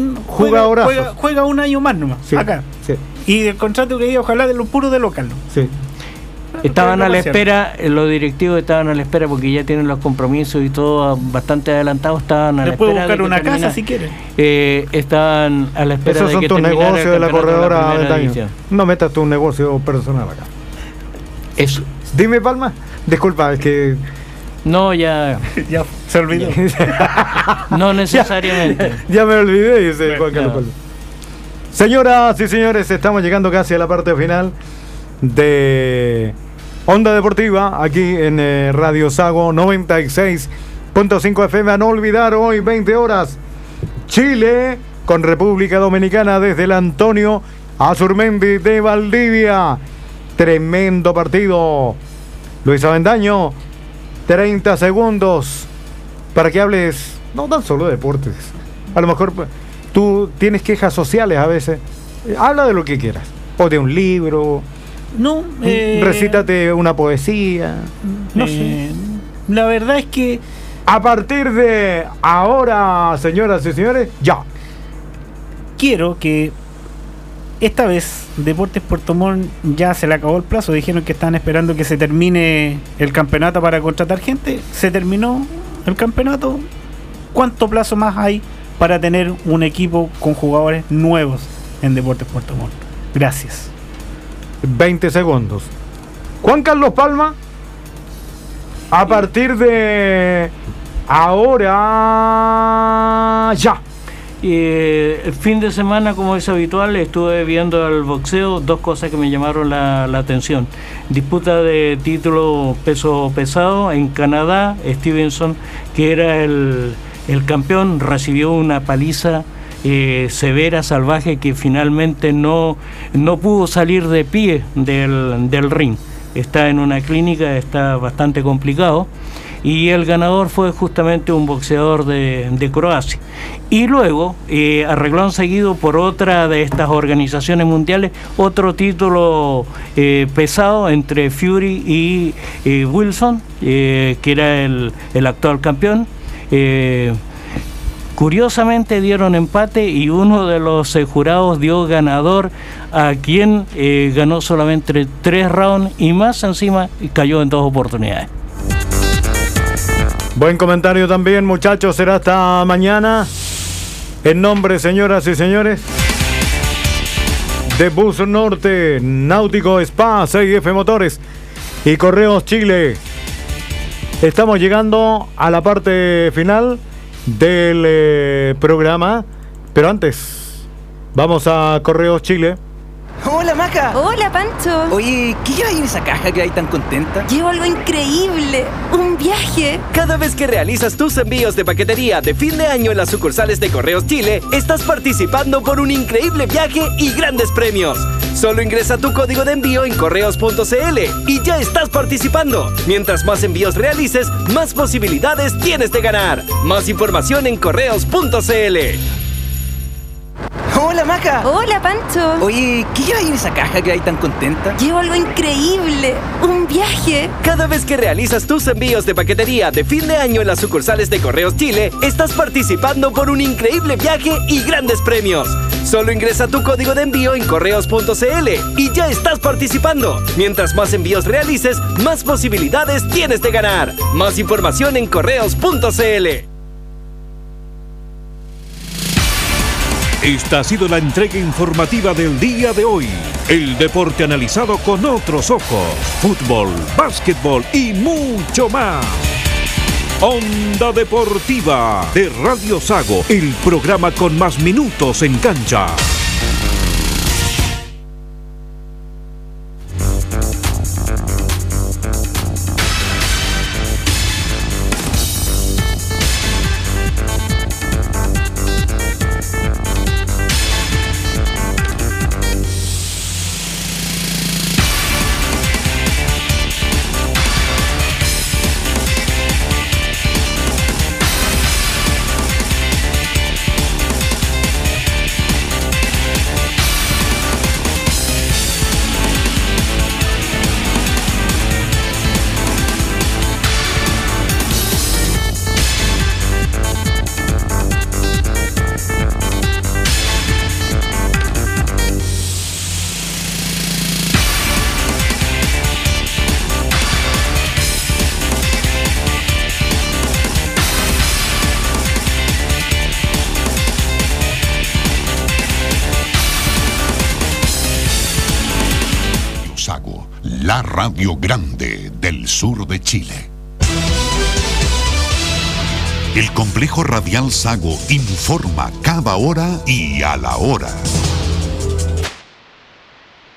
D: juega un año más nomás, sí, acá. Sí. Y el contrato que hay, ojalá de lo puro de local, ¿no?
C: Sí.
E: Estaban a la espera, los directivos estaban a la espera porque ya tienen los compromisos y todo bastante adelantados. Estaban a la espera.
D: Le puedo buscar una casa si quieren.
E: Estaban a la espera.
C: Esos
E: de que
C: son tus negocios de la corredora de daño.
E: división.
C: No metas tu negocio personal acá.
E: Eso.
C: Dime, Palma. Disculpa, es que.
E: No, ya
D: se olvidó.
E: No necesariamente.
C: Ya me olvidé, dice Juan Carlos Palma. Señoras y señores, estamos llegando casi a la parte final de Onda Deportiva, aquí en Radio Sago 96.5 FM. A no olvidar, hoy 20 horas, Chile con República Dominicana desde el Antonio Azurmendi de Valdivia. Tremendo partido. Luis Avendaño, 30 segundos para que hables, no tan solo de deportes. A lo mejor tú tienes quejas sociales a veces. Habla de lo que quieras. O de un libro.
D: No.
C: Recítate una poesía. No sé.
D: La verdad es que
C: a partir de ahora, señoras y señores, ya.
D: Quiero que esta vez Deportes Puerto Montt ya se le acabó el plazo. Dijeron que estaban esperando que se termine el campeonato para contratar gente. Se terminó el campeonato. ¿Cuánto plazo más hay para tener un equipo con jugadores nuevos en Deportes Puerto Montt? Gracias.
C: 20 segundos. Juan Carlos Palma, a partir de ahora ya.
E: El fin de semana, como es habitual, estuve viendo el boxeo. Dos cosas que me llamaron la atención: disputa de título peso pesado en Canadá. Stevenson, que era el el campeón recibió una paliza severa, salvaje, que finalmente no pudo salir de pie del ring. Está en una clínica, está bastante complicado, y el ganador fue justamente un boxeador de Croacia. Y luego arregló seguido por otra de estas organizaciones mundiales otro título pesado entre Fury y Wilson, que era el actual campeón. Curiosamente dieron empate y uno de los jurados dio ganador a quien ganó solamente 3 rounds y más encima cayó en 2 oportunidades.
C: Buen comentario también, muchachos. Será hasta mañana. En nombre, señoras y señores, de Bus Norte, Náutico Spa, 6F Motores y Correos Chile, estamos llegando a la parte final del programa, pero antes vamos a Correos Chile.
K: Hola, Maca.
G: Hola, Pancho.
K: Oye, ¿qué llevas en esa caja que hay tan contenta?
G: Llevo algo increíble, un viaje.
H: Cada vez que realizas tus envíos de paquetería de fin de año en las sucursales de Correos Chile, estás participando por un increíble viaje y grandes premios. Solo ingresa tu código de envío en correos.cl y ya estás participando. Mientras más envíos realices, más posibilidades tienes de ganar. Más información en correos.cl.
K: Hola, Maca.
G: Hola, Pancho.
K: Oye, ¿qué llevas en esa caja que hay tan contenta?
G: Llevo algo increíble, un viaje.
H: Cada vez que realizas tus envíos de paquetería de fin de año en las sucursales de Correos Chile, estás participando por un increíble viaje y grandes premios. Solo ingresa tu código de envío en correos.cl y ya estás participando. Mientras más envíos realices, más posibilidades tienes de ganar. Más información en correos.cl.
B: Esta ha sido la entrega informativa del día de hoy. El deporte analizado con otros ojos. Fútbol, básquetbol y mucho más. Onda Deportiva de Radio Sago, el programa con más minutos en cancha.
L: La radio grande del sur de Chile. El complejo radial Sago informa cada hora y a la hora.